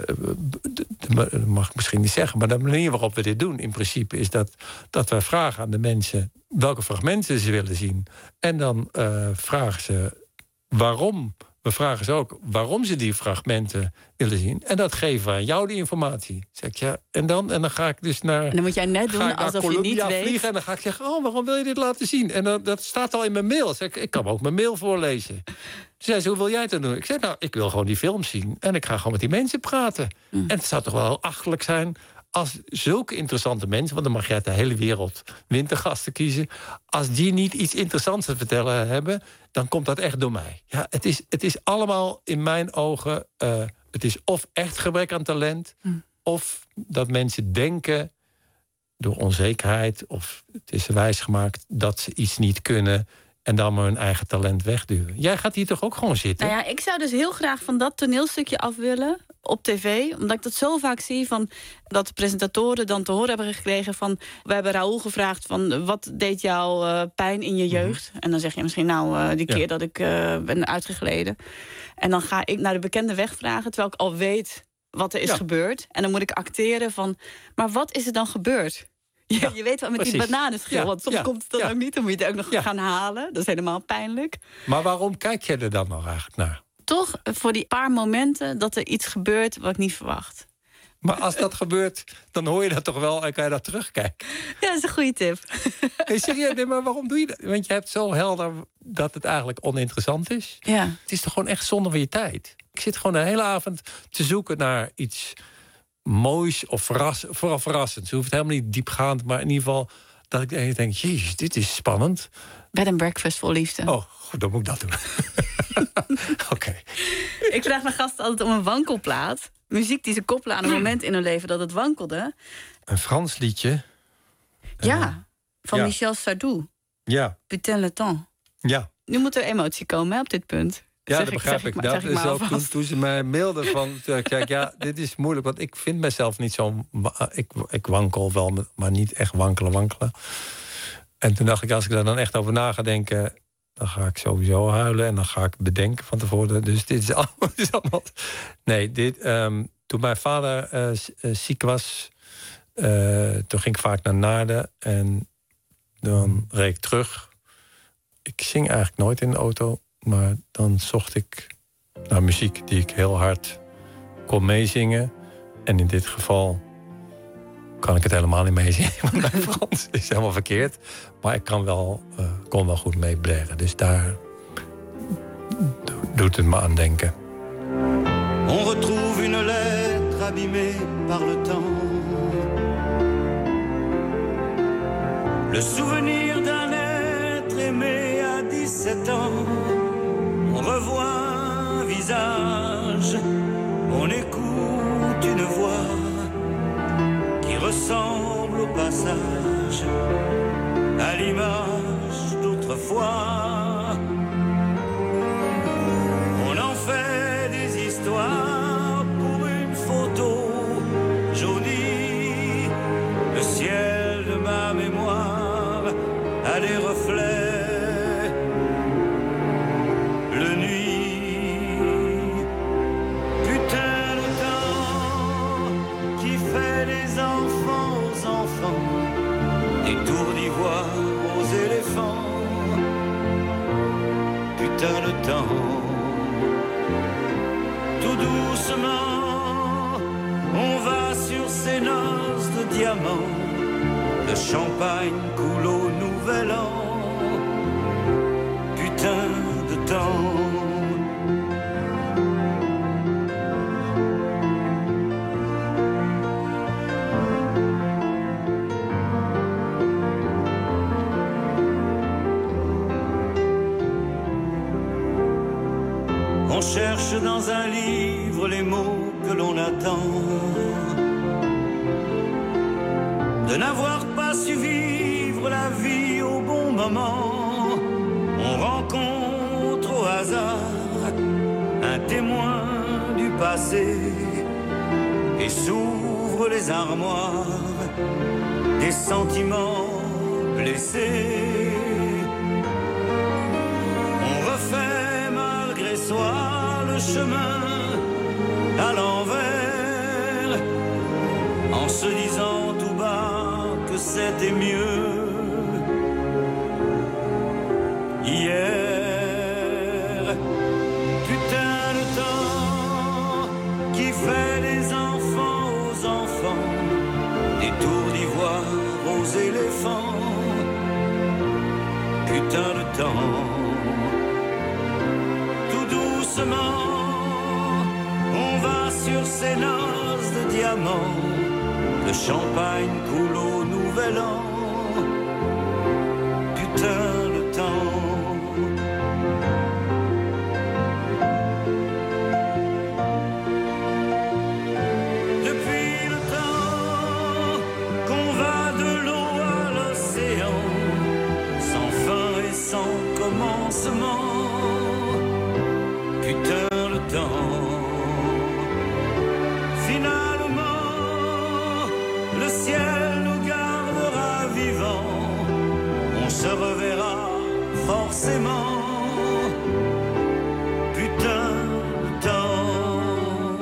dat mag ik misschien niet zeggen... maar de manier waarop we dit doen in principe... is dat, dat we vragen aan de mensen welke fragmenten ze willen zien. En dan uh, vragen ze waarom... We vragen ze ook waarom ze die fragmenten willen zien. En dat geven we aan jou, die informatie. Zeg ik, ja, en dan? En dan ga ik dus naar... En dan moet jij net doen alsof je niet weet. Vliegen, en dan ga ik zeggen, oh, waarom wil je dit laten zien? En dan, dat staat al in mijn mail. Zeg ik, ik kan ook mijn mail voorlezen. Ze zei ze, hoe wil jij het dan doen? Ik zei, nou, ik wil gewoon die film zien. En ik ga gewoon met die mensen praten. Mm. En het zou toch wel achterlijk zijn... als zulke interessante mensen... want dan mag je uit de hele wereld Wintergasten kiezen... als die niet iets interessants te vertellen hebben... dan komt dat echt door mij. Ja, het is, het is allemaal in mijn ogen... Uh, het is of echt gebrek aan talent... Mm. of dat mensen denken door onzekerheid... of het is wijsgemaakt dat ze iets niet kunnen... en dan maar hun eigen talent wegduwen. Jij gaat hier toch ook gewoon zitten? Nou ja, ik zou dus heel graag van dat toneelstukje af willen... op tv, omdat ik dat zo vaak zie... van dat de presentatoren dan te horen hebben gekregen van... we hebben Raoul gevraagd van wat deed jou uh, pijn in je jeugd? Mm-hmm. En dan zeg je misschien nou uh, die ja. keer dat ik uh, ben uitgegleden. En dan ga ik naar de bekende weg vragen... terwijl ik al weet wat er is ja. gebeurd. En dan moet ik acteren van... maar wat is er dan gebeurd? Ja, ja, je weet wel met precies. die bananenschil, ja, want soms ja, komt het dan ja. ook niet. Dan moet je het ook nog ja. gaan halen. Dat is helemaal pijnlijk. Maar waarom kijk je er dan nog eigenlijk naar? Toch voor die paar momenten dat er iets gebeurt wat ik niet verwacht. Maar als dat gebeurt, dan hoor je dat toch wel en kan je dat terugkijken? Ja, dat is een goede tip. Hey, serieus, nee, maar waarom doe je dat? Want je hebt zo helder dat het eigenlijk oninteressant is. Ja. Het is toch gewoon echt zonde van je tijd. Ik zit gewoon de hele avond te zoeken naar iets... moois of verras, vooral verrassend. Ze hoeft helemaal niet diepgaand, maar in ieder geval... dat ik denk, jezus, dit is spannend. Bed and breakfast vol liefde. Oh, goed, dan moet ik dat doen. Oké. Okay. Ik vraag mijn gasten altijd om een wankelplaat. Muziek die ze koppelen aan een moment in hun leven dat het wankelde. Een Frans liedje. Ja, uh, van ja. Michel Sardou. Ja. Putain le temps. Ja. Nu moet er emotie komen hè, op dit punt. Ja, zeg dat begrijp ik. ik. Maar, dat is ook toen, toen ze mij mailden van... kijk, ja, dit is moeilijk, want ik vind mezelf niet zo... Ik, ik wankel wel, maar niet echt wankelen, wankelen. En toen dacht ik, als ik daar dan echt over na ga denken... dan ga ik sowieso huilen en dan ga ik bedenken van tevoren. Dus dit is allemaal... Dit is allemaal nee, dit, um, toen mijn vader uh, uh, ziek was... Uh, toen ging ik vaak naar Naarden en dan reed ik terug. Ik zing eigenlijk nooit in de auto... maar dan zocht ik naar muziek die ik heel hard kon meezingen. En in dit geval kan ik het helemaal niet meezingen. Want mijn Frans is helemaal verkeerd. Maar ik kan wel, uh, kon wel goed meeblaren. Dus daar doet het me aan denken. On retrouve une lettre abîmée par le temps. Le souvenir d'un être aimé à dix-sept ans. On revoit un visage, on écoute une voix qui ressemble au passage à l'image d'autrefois. On en fait des histoires pour une photo jaunie. Le ciel de ma mémoire a des reflets. Le temps, tout doucement, on va sur ces noces de diamants. Le champagne coule au nouvel an. Putain de temps. On cherche dans un livre les mots que l'on attend. De n'avoir pas su vivre la vie au bon moment. On rencontre au hasard un témoin du passé et s'ouvre les armoires des sentiments blessés. chemin à l'envers, en se disant tout bas que c'était mieux hier. Putain de temps qui fait des enfants aux enfants, des tours d'ivoire aux éléphants. Putain de temps, tout doucement, on va sur ces noces de diamants. Le champagne coule au nouvel an. Putain de temps. Depuis le temps qu'on va de l'eau à l'océan, sans fin et sans commencement. Putain de temps. Finalement, le ciel nous gardera vivants. On se reverra forcément. Putain de temps.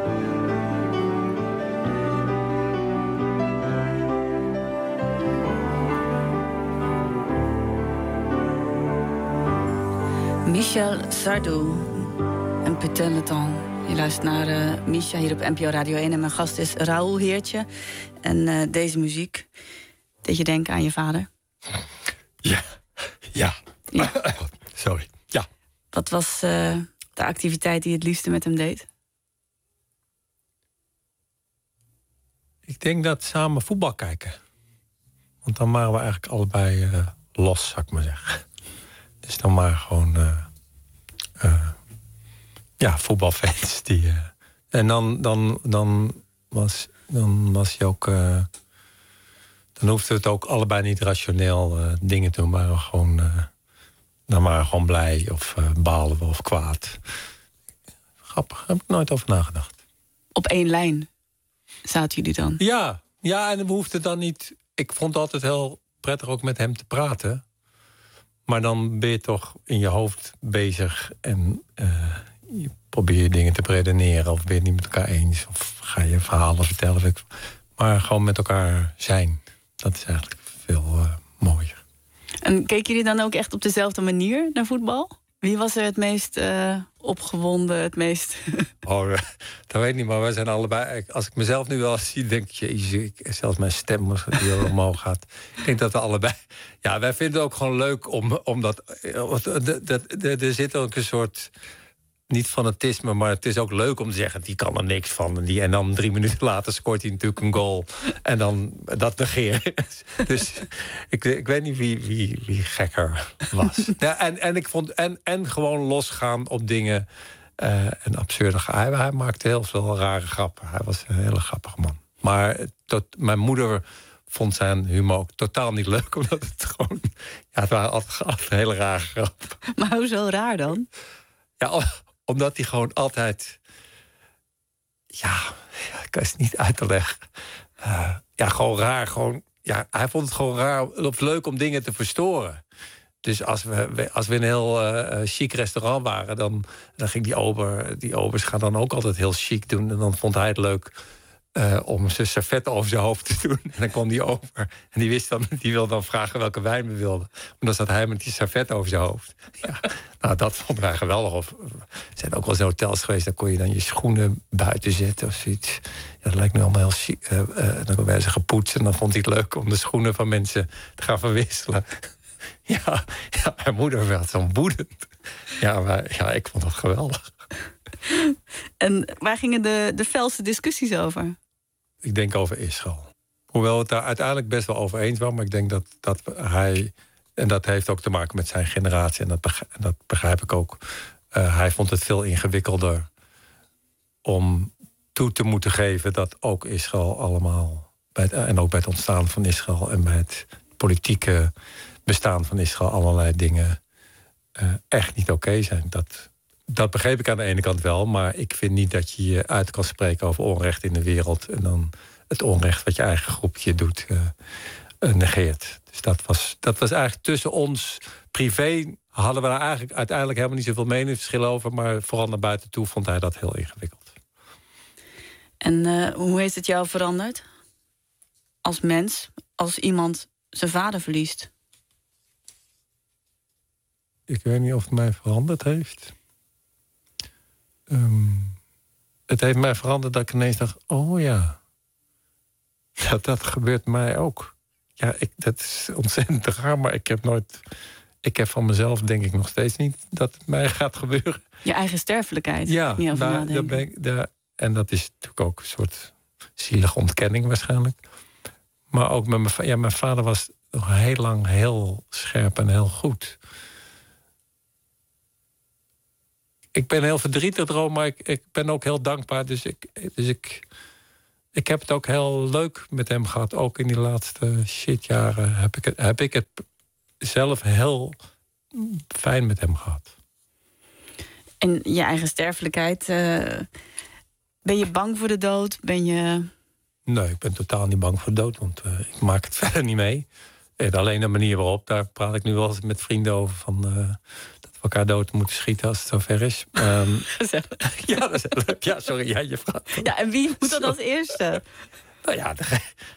Michel Sardou en Putain de temps. Je luistert naar uh, Misha hier op N P O Radio één en mijn gast is Raoul Heertje. En uh, deze muziek deed je denken aan je vader? Ja, ja. ja. Sorry, ja. Wat was uh, de activiteit die je het liefste met hem deed? Ik denk dat samen voetbal kijken. Want dan waren we eigenlijk allebei uh, los, zou ik maar zeggen. Dus dan waren gewoon uh, uh, ja, voetbalfans. Die, uh, en dan, dan, dan, was, dan was je ook... Uh, dan hoefden we het ook allebei niet rationeel uh, dingen te doen. Maar gewoon, uh, dan waren we gewoon blij of uh, balen we of kwaad. Grappig, daar heb ik nooit over nagedacht. Op één lijn zaten jullie dan? Ja, ja, en we hoefden dan niet... Ik vond het altijd heel prettig ook met hem te praten. Maar dan ben je toch in je hoofd bezig en uh, je probeer je dingen te redeneren. Of ben je het niet met elkaar eens. Of ga je verhalen vertellen. Maar gewoon met elkaar zijn. Dat is eigenlijk veel uh, mooier. En keken jullie dan ook echt op dezelfde manier naar voetbal? Wie was er het meest uh, opgewonden, het meest... Oh, dat weet ik niet, maar wij zijn allebei... Als ik mezelf nu wel zie, denk je... Jezus, zelfs mijn stem die omhoog gaat. Ik denk dat we allebei... Ja, wij vinden het ook gewoon leuk om, om dat... Er zit ook een soort... Niet fanatisme, maar het is ook leuk om te zeggen... die kan er niks van. En, die, en dan drie minuten later scoort hij natuurlijk een goal. En dan dat negeren. Dus ik, ik weet niet wie, wie, wie gekker was. Ja, en, en, ik vond, en, en gewoon losgaan op dingen... Uh, en absurde... Hij, hij maakte heel veel rare grappen. Hij was een hele grappige man. Maar tot, mijn moeder vond zijn humor ook totaal niet leuk. Omdat het gewoon... Ja, het waren altijd, altijd hele rare grappen. Maar hoezo raar dan? Ja, omdat hij gewoon altijd... Ja, ik kan het niet uit te leggen. Uh, ja, gewoon raar. Gewoon, ja, hij vond het gewoon raar of leuk om dingen te verstoren. Dus als we, als we in een heel uh, chic restaurant waren... dan, dan ging die ober... Die obers gaan dan ook altijd heel chic doen. En dan vond hij het leuk... Uh, om zijn servet over zijn hoofd te doen. En dan kwam die over. En die wist dan, die wilde dan vragen welke wijn we wilden. Maar dan zat hij met die servet over zijn hoofd. Ja, nou, dat vond hij geweldig. Of, er zijn ook wel eens hotels geweest, dan kon je dan je schoenen buiten zetten of zoiets. Ja, dat lijkt nu allemaal heel chic. Uh, uh, dan werden ze gepoetst en dan vond hij het leuk om de schoenen van mensen te gaan verwisselen. Ja, ja, mijn moeder werd zo woedend. Ja, maar, ja, ik vond dat geweldig. En waar gingen de, de felste discussies over? Ik denk over Israël. Hoewel we het daar uiteindelijk best wel over eens waren... maar ik denk dat, dat hij... en dat heeft ook te maken met zijn generatie... en dat begrijp, dat begrijp ik ook. Uh, hij vond het veel ingewikkelder... om toe te moeten geven dat ook Israël allemaal... Bij het, en ook bij het ontstaan van Israël... en bij het politieke bestaan van Israël... allerlei dingen uh, echt niet oké okay zijn. Dat... Dat begreep ik aan de ene kant wel, maar ik vind niet dat je je uit kan spreken over onrecht in de wereld en dan het onrecht wat je eigen groepje doet uh, uh, negeert. Dus dat was, dat was eigenlijk tussen ons privé hadden we daar eigenlijk uiteindelijk helemaal niet zoveel meningsverschillen over. Maar vooral naar buiten toe vond hij dat heel ingewikkeld. En uh, hoe heeft het jou veranderd? Als mens, als iemand zijn vader verliest? Ik weet niet of het mij veranderd heeft. Um, het heeft mij veranderd dat ik ineens dacht... oh ja, dat, dat gebeurt mij ook. Ja, ik, dat is ontzettend raar, maar ik heb nooit... ik heb van mezelf denk ik nog steeds niet dat het mij gaat gebeuren. Je eigen sterfelijkheid. Ja, niet over daar, daar ben ik, daar, en dat is natuurlijk ook een soort zielige ontkenning waarschijnlijk. Maar ook met mijn, ja, mijn vader was nog heel lang heel scherp en heel goed. Ik ben heel verdrietig erom, maar ik, ik ben ook heel dankbaar. Dus, ik, dus ik, ik heb het ook heel leuk met hem gehad. Ook in die laatste shitjaren heb ik het, heb ik het zelf heel fijn met hem gehad. En je eigen sterfelijkheid, uh, ben je bang voor de dood? Ben je... Nee, ik ben totaal niet bang voor de dood, want uh, ik maak het verder niet mee. En alleen de manier waarop, daar praat ik nu wel eens met vrienden over... van uh, dat we elkaar dood moeten schieten als het zover is. Um, Gezellig. Ja, dat is leuk. Ja, sorry, ja, je vraagt. Ja, en wie moet dat als eerste? Nou ja, de,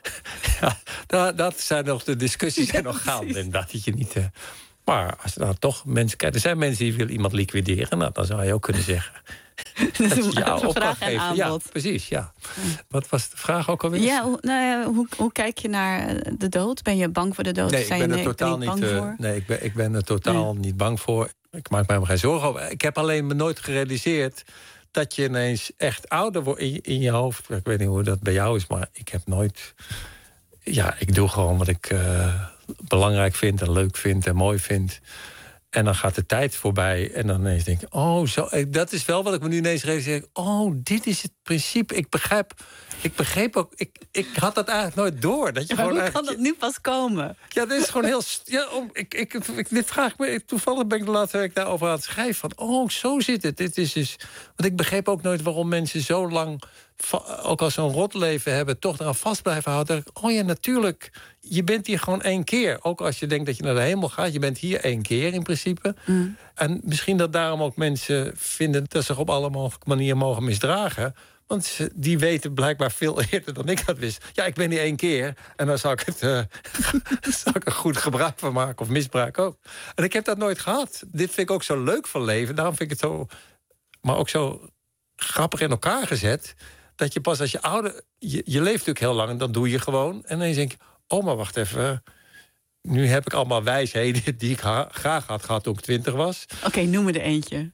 ja dat, dat zijn nog de discussies zijn nog gaande. Inderdaad, dat je niet... Uh, maar als er nou toch mensen... Kijk, er zijn mensen die willen iemand liquideren. Nou, dan zou je ook kunnen zeggen... Dus dat je jou op vraag kan en geven. aanbod. Ja, precies, ja. Wat was de vraag ook alweer? Ja, hoe, nou ja, hoe, hoe kijk je naar de dood? Ben je bang voor de dood? Nee, ik ben er nee, totaal ben niet, bang uh, voor? nee, ik ben, ik ben er totaal nee. niet bang voor. Ik maak me helemaal geen zorgen over. Ik heb alleen me nooit gerealiseerd dat je ineens echt ouder wordt in, in je hoofd. Ik weet niet hoe dat bij jou is, maar ik heb nooit... Ja, ik doe gewoon wat ik uh, belangrijk vind en leuk vind en mooi vind. En dan gaat de tijd voorbij en dan ineens denk ik... oh, zo, dat is wel wat ik me nu ineens realiseer. Oh, dit is het principe. Ik begrijp, ik begreep ook... Ik, ik had dat eigenlijk nooit door. Dat je maar gewoon hoe kan dat nu pas komen? Ja, dit is gewoon heel... Ja, om, ik, ik, ik, dit vraag ik me... Toevallig ben ik de laatste week daarover aan het schrijven. Van, oh, zo zit het. Dit is dus, want ik begreep ook nooit waarom mensen zo lang... ook als ze een rotleven hebben, toch eraan vast blijven houden. Oh ja, natuurlijk, je bent hier gewoon één keer. Ook als je denkt dat je naar de hemel gaat, je bent hier één keer in principe. Mm. En misschien dat daarom ook mensen vinden... dat ze zich op alle mogelijke manieren mogen misdragen. Want ze, die weten blijkbaar veel eerder dan ik dat wist. Ja, ik ben hier één keer en dan zal ik, het, uh, zal ik er goed gebruik van maken. Of misbruik ook. En ik heb dat nooit gehad. Dit vind ik ook zo leuk van leven. Daarom vind ik het zo... maar ook zo grappig in elkaar gezet... dat je pas als je ouder... Je, je leeft natuurlijk heel lang en dan doe je gewoon. En dan denk je, oh, maar wacht even. Nu heb ik allemaal wijsheden die ik ha- graag had gehad toen ik twintig was. Oké, okay, noem me er eentje.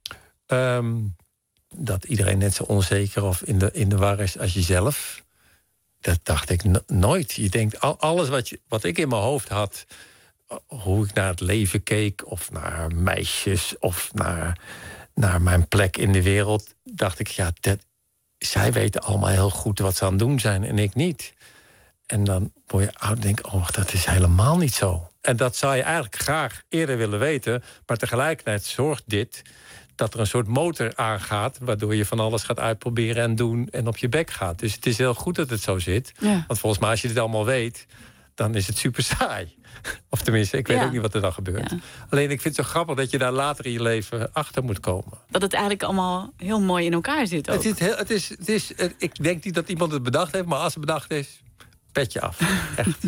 Um, dat iedereen net zo onzeker of in de, in de war is als jezelf. Dat dacht ik no- nooit. Je denkt, al, alles wat, je, wat ik in mijn hoofd had... hoe ik naar het leven keek, of naar meisjes... of naar, naar mijn plek in de wereld... dacht ik, ja, dat... zij weten allemaal heel goed wat ze aan het doen zijn en ik niet. En dan word je oud en denk, oh, dat is helemaal niet zo. En dat zou je eigenlijk graag eerder willen weten... maar tegelijkertijd zorgt dit dat er een soort motor aangaat... waardoor je van alles gaat uitproberen en doen en op je bek gaat. Dus het is heel goed dat het zo zit. Ja. Want volgens mij, als je dit allemaal weet... dan is het super saai. Of tenminste, ik weet ja. ook niet wat er dan gebeurt. Ja. Alleen ik vind het zo grappig dat je daar later in je leven achter moet komen. Dat het eigenlijk allemaal heel mooi in elkaar zit ook. Het is, heel, het is, het is, ik denk niet dat iemand het bedacht heeft... maar als het bedacht is, petje af. Echt.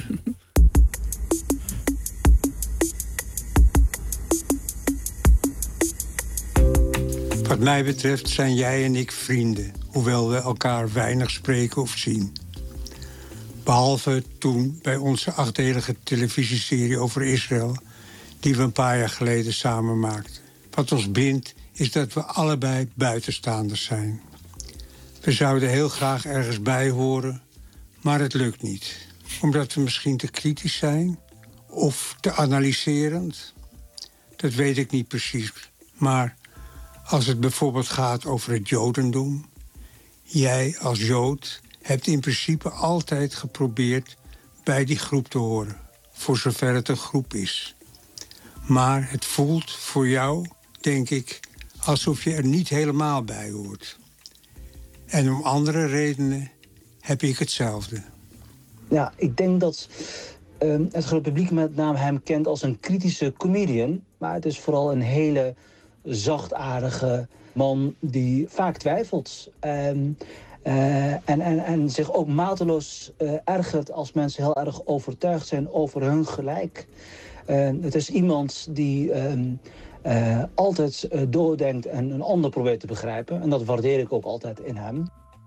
Wat mij betreft zijn jij en ik vrienden... hoewel we elkaar weinig spreken of zien. Behalve toen bij onze achtdelige televisieserie over Israël... die we een paar jaar geleden samen maakten. Wat ons bindt is dat we allebei buitenstaanders zijn. We zouden heel graag ergens bij horen, maar het lukt niet. Omdat we misschien te kritisch zijn of te analyserend. Dat weet ik niet precies. Maar als het bijvoorbeeld gaat over het Jodendom... jij als Jood... hebt in principe altijd geprobeerd bij die groep te horen. Voor zover het een groep is. Maar het voelt voor jou, denk ik, alsof je er niet helemaal bij hoort. En om andere redenen heb ik hetzelfde. Ja, ik denk dat uh, het grote publiek met name hem kent als een kritische comedian. Maar het is vooral een hele zachtaardige man die vaak twijfelt. Um, uh, en, en, en zich ook mateloos uh, ergert als mensen heel erg overtuigd zijn over hun gelijk. Uh, het is iemand die um, uh, altijd uh, doordenkt en een ander probeert te begrijpen. En dat waardeer ik ook altijd in hem.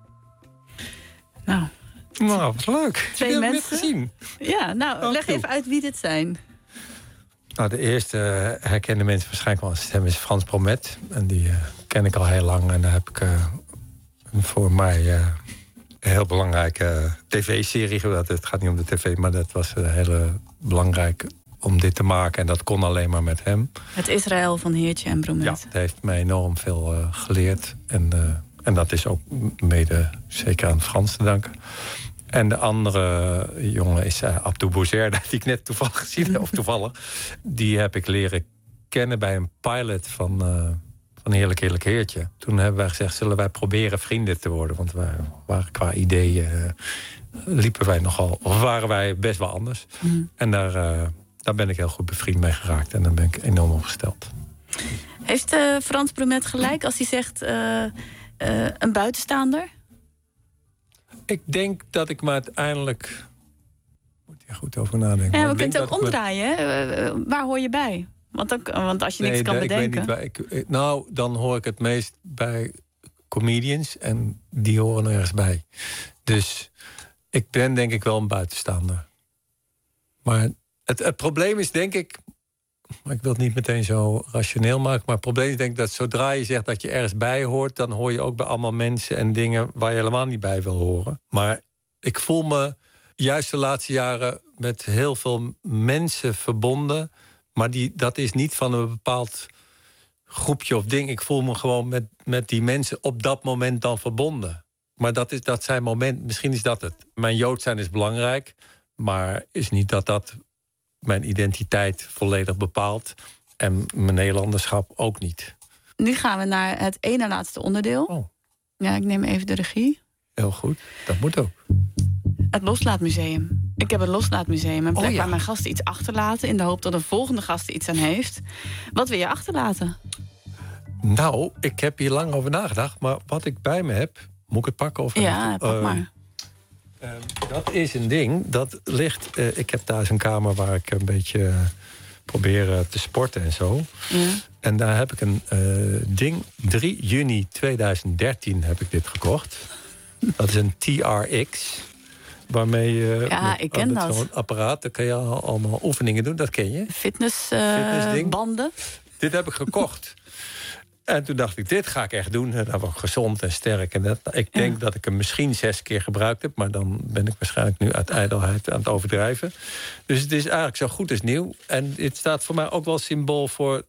Nou, nou wat leuk. Twee ik heb mensen. het gezien. Ja, nou, oh, leg cool. even uit wie dit zijn. Nou, de eerste uh, herkende mensen waarschijnlijk wel een stem is Frans Bromet. En die uh, ken ik al heel lang. En daar heb ik uh, voor mij uh, een heel belangrijke uh, tv-serie gedaan. Het gaat niet om de tv, maar dat was uh, heel belangrijk om dit te maken. En dat kon alleen maar met hem. Het Israël van Heertje en Bromet. Ja, het heeft mij enorm veel uh, geleerd. En, uh, en dat is ook mede zeker aan Frans te danken. En de andere jongen is uh, Abdou Bouzerda, die ik net toevallig gezien heb, of toevallig. Die heb ik leren kennen bij een pilot van, uh, van Heerlijk Heerlijk Heertje. Toen hebben wij gezegd, zullen wij proberen vrienden te worden? Want wij waren qua ideeën, uh, liepen wij nogal, of waren wij best wel anders. Mm. En daar, uh, daar ben ik heel goed bevriend mee geraakt. En daar ben ik enorm op gesteld. Heeft uh, Frans Bromet gelijk als hij zegt uh, uh, een buitenstaander? Ik denk dat ik me uiteindelijk... Moet je goed over nadenken. Ja, we kunnen het ook omdraaien. Me... Uh, waar hoor je bij? Want, dan, want als je niks nee, kan nee, bedenken... Ik weet niet waar ik, nou, dan hoor ik het meest bij comedians. En die horen ergens bij. Dus ik ben denk ik wel een buitenstaander. Maar het, het probleem is denk ik... Maar ik wil het niet meteen zo rationeel maken. Maar het probleem is denk ik dat zodra je zegt dat je ergens bij hoort... dan hoor je ook bij allemaal mensen en dingen waar je helemaal niet bij wil horen. Maar ik voel me juist de laatste jaren met heel veel mensen verbonden. Maar die, dat is niet van een bepaald groepje of ding. Ik voel me gewoon met, met die mensen op dat moment dan verbonden. Maar dat, is, dat zijn momenten, misschien is dat het. Mijn Jood zijn is belangrijk, maar is niet dat dat... mijn identiteit volledig bepaalt. En mijn Nederlanderschap ook niet. Nu gaan we naar het ene laatste onderdeel. Oh. Ja, ik neem even de regie. Heel goed, dat moet ook. Het Loslaatmuseum. Ik heb een Loslaatmuseum. Een plek oh, ja. waar mijn gasten iets achterlaten... in de hoop dat een volgende gast er iets aan heeft. Wat wil je achterlaten? Nou, ik heb hier lang over nagedacht. Maar wat ik bij me heb... Moet ik het pakken? Of ja, pak uh, maar. Uh, dat is een ding, dat ligt... Uh, ik heb thuis een kamer waar ik een beetje uh, probeer uh, te sporten en zo. Ja. En daar heb ik een uh, ding... drie juni tweeduizend dertien heb ik dit gekocht. Dat is een T R X. Waarmee je... Ja, met, ik ken met dat. zo'n apparaat, daar kan je al, allemaal oefeningen doen. Dat ken je. Fitnessbanden. Uh, dit heb ik gekocht. En toen dacht ik, dit ga ik echt doen. Dat was gezond en sterk. En dat, ik denk ja. dat ik hem misschien zes keer gebruikt heb. Maar dan ben ik waarschijnlijk nu uit ijdelheid aan het overdrijven. Dus het is eigenlijk zo goed als nieuw. En het staat voor mij ook wel symbool voor...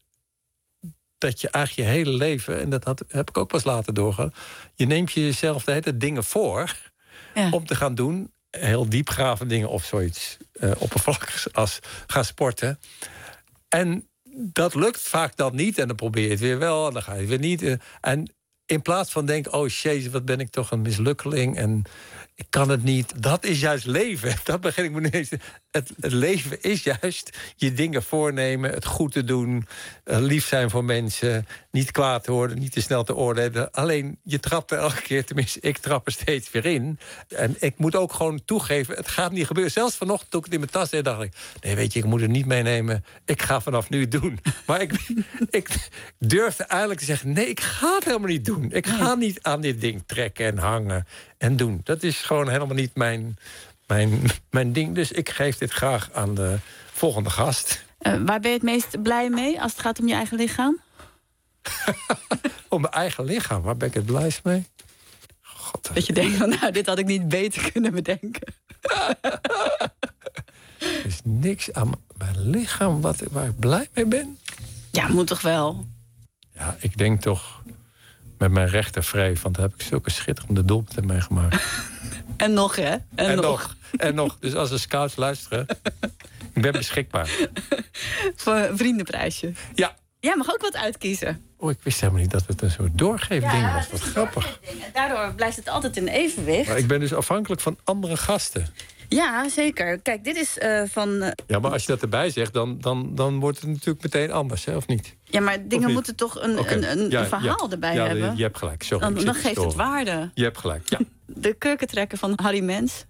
dat je eigenlijk je hele leven... en dat had, heb ik ook pas later doorgaan... je neemt jezelf de hele dingen voor... Ja. om te gaan doen. Heel diepgravende dingen of zoiets uh, oppervlakkigs als gaan sporten. En... dat lukt vaak dan niet. En dan probeer je het weer wel. En dan ga je weer niet. En in plaats van denken... oh jezus, wat ben ik toch een mislukkeling. En ik kan het niet. Dat is juist leven. Dat begin ik me nu eens. Het, het leven is juist je dingen voornemen. Het goed te doen. Uh, lief zijn voor mensen. Niet kwaad te worden. Niet te snel te oordelen. Alleen, je trapt er elke keer. Tenminste, ik trap er steeds weer in. En ik moet ook gewoon toegeven. Het gaat niet gebeuren. Zelfs vanochtend toen ik het in mijn tas deed, dacht ik... nee, weet je, ik moet het niet meenemen. Ik ga vanaf nu het doen. Maar ik, ik durfde eigenlijk te zeggen... nee, ik ga het helemaal niet doen. Ik ga niet aan dit ding trekken en hangen en doen. Dat is gewoon helemaal niet mijn... Mijn, mijn ding, dus ik geef dit graag aan de volgende gast. Uh, waar ben je het meest blij mee als het gaat om je eigen lichaam? Om mijn eigen lichaam, waar ben ik het blijst mee? God, dat je denkt van, nou, dit had ik niet beter kunnen bedenken. Er is niks aan mijn lichaam wat, waar ik blij mee ben. Ja, moet toch wel? Ja, ik denk toch met mijn rechtervreef, want daar heb ik zulke schitterende doelpunten mee gemaakt. En nog, hè? En, en nog. nog. En nog. Dus als de scouts luisteren, ik ben beschikbaar. Voor een vriendenprijsje. Ja. Jij mag ook wat uitkiezen. Oh, ik wist helemaal niet dat het een soort doorgeefding ja, was. Wat grappig. En daardoor blijft het altijd in evenwicht. Maar ik ben dus afhankelijk van andere gasten. Ja, zeker. Kijk, dit is uh, van... Uh, ja, maar als je dat erbij zegt, dan, dan, dan wordt het natuurlijk meteen anders, hè, of niet? Ja, maar dingen moeten toch een, okay. een, een, ja, een verhaal ja, erbij ja, hebben? Ja, je hebt gelijk. Sorry, dan dan geeft het waarde. Je hebt gelijk, ja. De kurkentrekker van Harry Mens.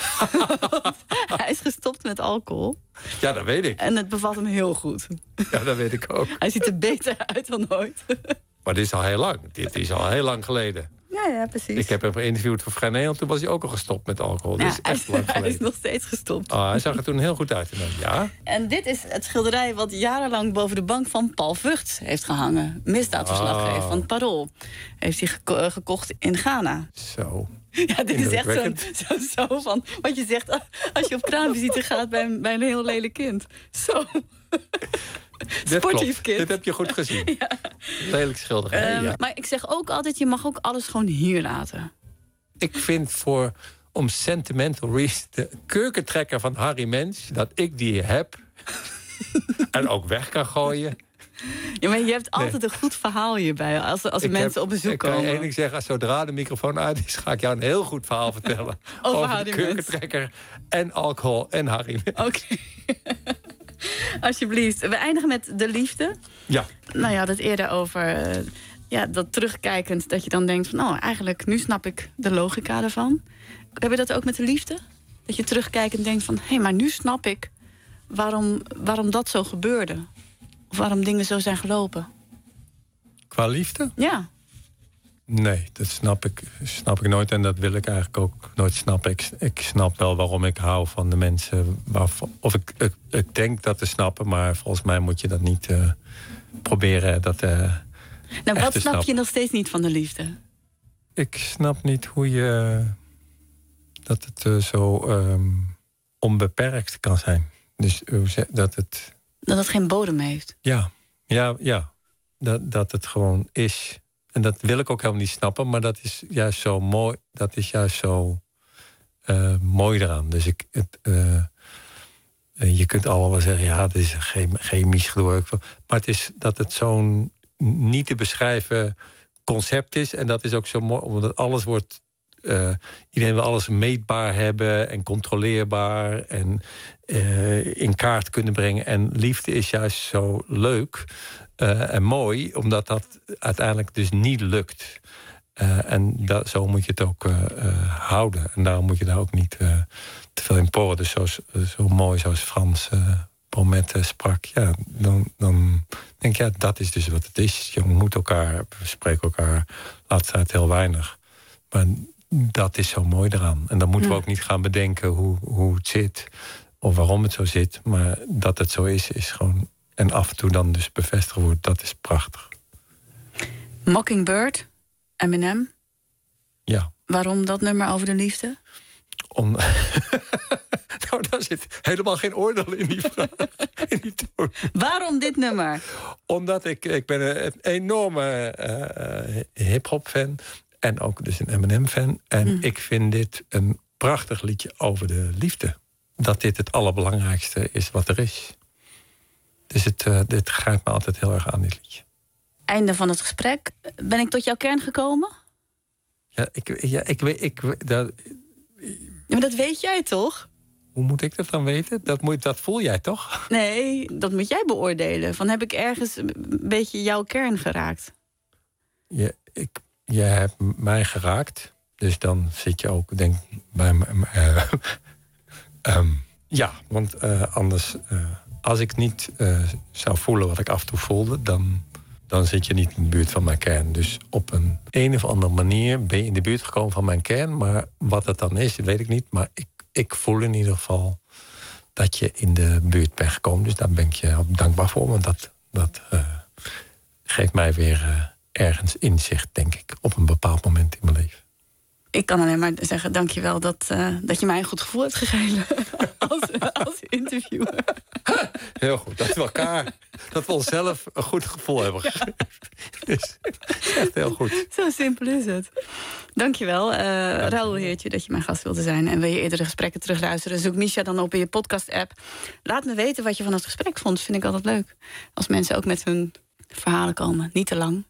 Hij is gestopt met alcohol. Ja, dat weet ik. En het bevalt hem heel goed. Ja, dat weet ik ook. Hij ziet er beter uit dan ooit. Maar dit is al heel lang. Dit is al heel lang geleden. Ja, ja, precies. Ik heb hem geïnterviewd voor Vrij Nederland. Toen was hij ook al gestopt met alcohol. Ja, dit is echt hij, lang geleden. Hij is nog steeds gestopt. Oh, hij zag er toen heel goed uit. Ja. En dit is het schilderij wat jarenlang boven de bank van Paul Vught heeft gehangen. Misdaadverslaggever oh. van het Parool. Heeft hij geko- gekocht in Ghana. Zo. Ja, dit is echt zo, zo, zo van wat je zegt als je op kraamvisite gaat bij een, bij een heel lelijk kind. Zo. Sportief kind. Dit heb je goed gezien. Ja. Lelijk schilderij. Um, ja. Maar ik zeg ook altijd, je mag ook alles gewoon hier laten. Ik vind voor, om sentimental reasons, de kurkentrekker van Harry Mens, dat ik die heb en ook weg kan gooien. Ja, maar je hebt altijd nee. een goed verhaal hierbij als, als mensen heb, op bezoek ik komen. Ik kan één ding zeggen, zodra de microfoon uit is, ga ik jou een heel goed verhaal vertellen. over over Harry de kurkentrekker en alcohol en Harry Mens. Oké. Okay. Alsjeblieft. We eindigen met de liefde. Ja. Nou ja, dat eerder over... Uh, ja, dat terugkijkend, dat je dan denkt van... nou, eigenlijk, nu snap ik de logica ervan. Heb je dat ook met de liefde? Dat je terugkijkend denkt van... hé, hey, maar nu snap ik waarom, waarom dat zo gebeurde. Of waarom dingen zo zijn gelopen. Qua liefde? Ja. Nee, dat snap ik, snap ik nooit. En dat wil ik eigenlijk ook nooit snappen. Ik, ik snap wel waarom ik hou van de mensen. Waarvan, of ik, ik, ik denk dat te snappen, maar volgens mij moet je dat niet uh, proberen. Dat, uh, nou, wat snap je nog steeds niet van de liefde? Ik snap niet hoe je... dat het uh, zo um, onbeperkt kan zijn. Dus uh, dat het... Dat het geen bodem heeft? Ja, ja, ja. Dat, dat het gewoon is... En dat wil ik ook helemaal niet snappen, maar dat is juist zo mooi. Dat is juist zo uh, mooi eraan. Dus ik, het, uh, je kunt allemaal zeggen, ja, het is een chemisch gedoe. Maar het is dat het zo'n niet te beschrijven concept is. En dat is ook zo mooi, omdat alles wordt... Uh, iedereen wil alles meetbaar hebben en controleerbaar en uh, in kaart kunnen brengen. En liefde is juist zo leuk uh, en mooi, omdat dat uiteindelijk dus niet lukt. Uh, en dat, zo moet je het ook uh, uh, houden. En daarom moet je daar ook niet uh, te veel in porren. Dus zo, zo mooi zoals Frans uh, Bromet sprak. Ja, dan, dan denk je, ja, dat is dus wat het is. Je ontmoet elkaar, we spreken elkaar laatst uit heel weinig. Maar dat is zo mooi eraan. En dan moeten we ook niet gaan bedenken hoe, hoe het zit. Of waarom het zo zit. Maar dat het zo is, is gewoon... En af en toe dan dus bevestigd wordt, dat is prachtig. Mockingbird, Eminem. Ja. Waarom dat nummer over de liefde? Om... nou, daar zit helemaal geen oordeel in die vraag. in die toon. Waarom dit nummer? Omdat ik... Ik ben een enorme uh, hip-hop fan... En ook dus een Eminem-fan. En mm. ik vind dit een prachtig liedje over de liefde. Dat dit het allerbelangrijkste is wat er is. Dus het, uh, dit grijpt me altijd heel erg aan, dit liedje. Einde van het gesprek. Ben ik tot jouw kern gekomen? Ja, ik, ja, ik weet... Ik, dat, ja, maar dat weet jij toch? Hoe moet ik dat dan weten? Dat, moet, dat voel jij toch? Nee, dat moet jij beoordelen. Van, heb ik ergens een beetje jouw kern geraakt? Ja, ik... Je hebt mij geraakt, dus dan zit je ook, denk ik, bij me. Uh, um, ja, want uh, anders, uh, als ik niet uh, zou voelen wat ik af en toe voelde, dan, dan zit je niet in de buurt van mijn kern. Dus op een een of andere manier ben je in de buurt gekomen van mijn kern, maar wat dat dan is, weet ik niet. Maar ik, ik voel in ieder geval dat je in de buurt bent gekomen. Dus daar ben ik je dankbaar voor, want dat, dat uh, geeft mij weer... Uh, ergens inzicht, denk ik, op een bepaald moment in mijn leven. Ik kan alleen maar zeggen, dankjewel dat, uh, dat je mij een goed gevoel hebt gegeven als, als interviewer. Heel goed, dat we elkaar, dat we onszelf een goed gevoel hebben gegeven. Ja. Dus, echt heel goed. Zo simpel is het. Dankjewel, uh, Raoul Heertje, dat je mijn gast wilde zijn. En wil je eerdere gesprekken terugluisteren, zoek Misha dan op in je podcast-app. Laat me weten wat je van het gesprek vond, vind ik altijd leuk. Als mensen ook met hun verhalen komen, niet te lang.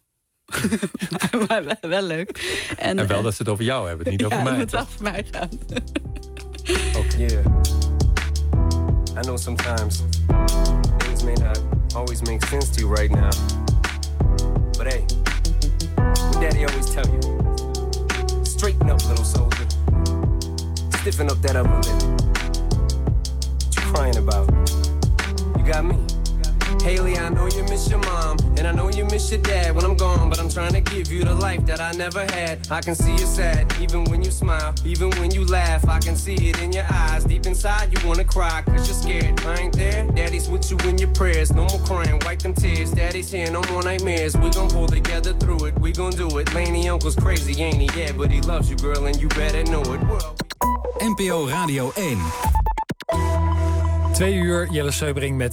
maar wel, wel leuk. En, en wel uh, dat ze het over jou hebben, niet over ja, mij. Ja, het moet wel voor mij gaan. Oké. Yeah. I know sometimes things may not always make sense to you right now. But hey, what Daddy always tell you, straighten up, little soldier. Stiffen up that upper lip. What you crying about? You got me. Haley, I know you miss your mom, and I know you miss your dad when I'm gone, but I'm trying to give you the life that I never had. I can see you sad, even when you smile, even when you laugh, I can see it in your eyes. Deep inside you wanna cry, cause you're scared. I ain't there, Daddy's with you in your prayers. No more crying, wipe them tears. Daddy's here, no more nightmares. We gon' pull together through it, we gon' do it. Laney uncle's crazy, ain't he? Yeah, but he loves you, girl, and you better know it. Well, N P O Radio één. Twee uur, Jelle Seubering met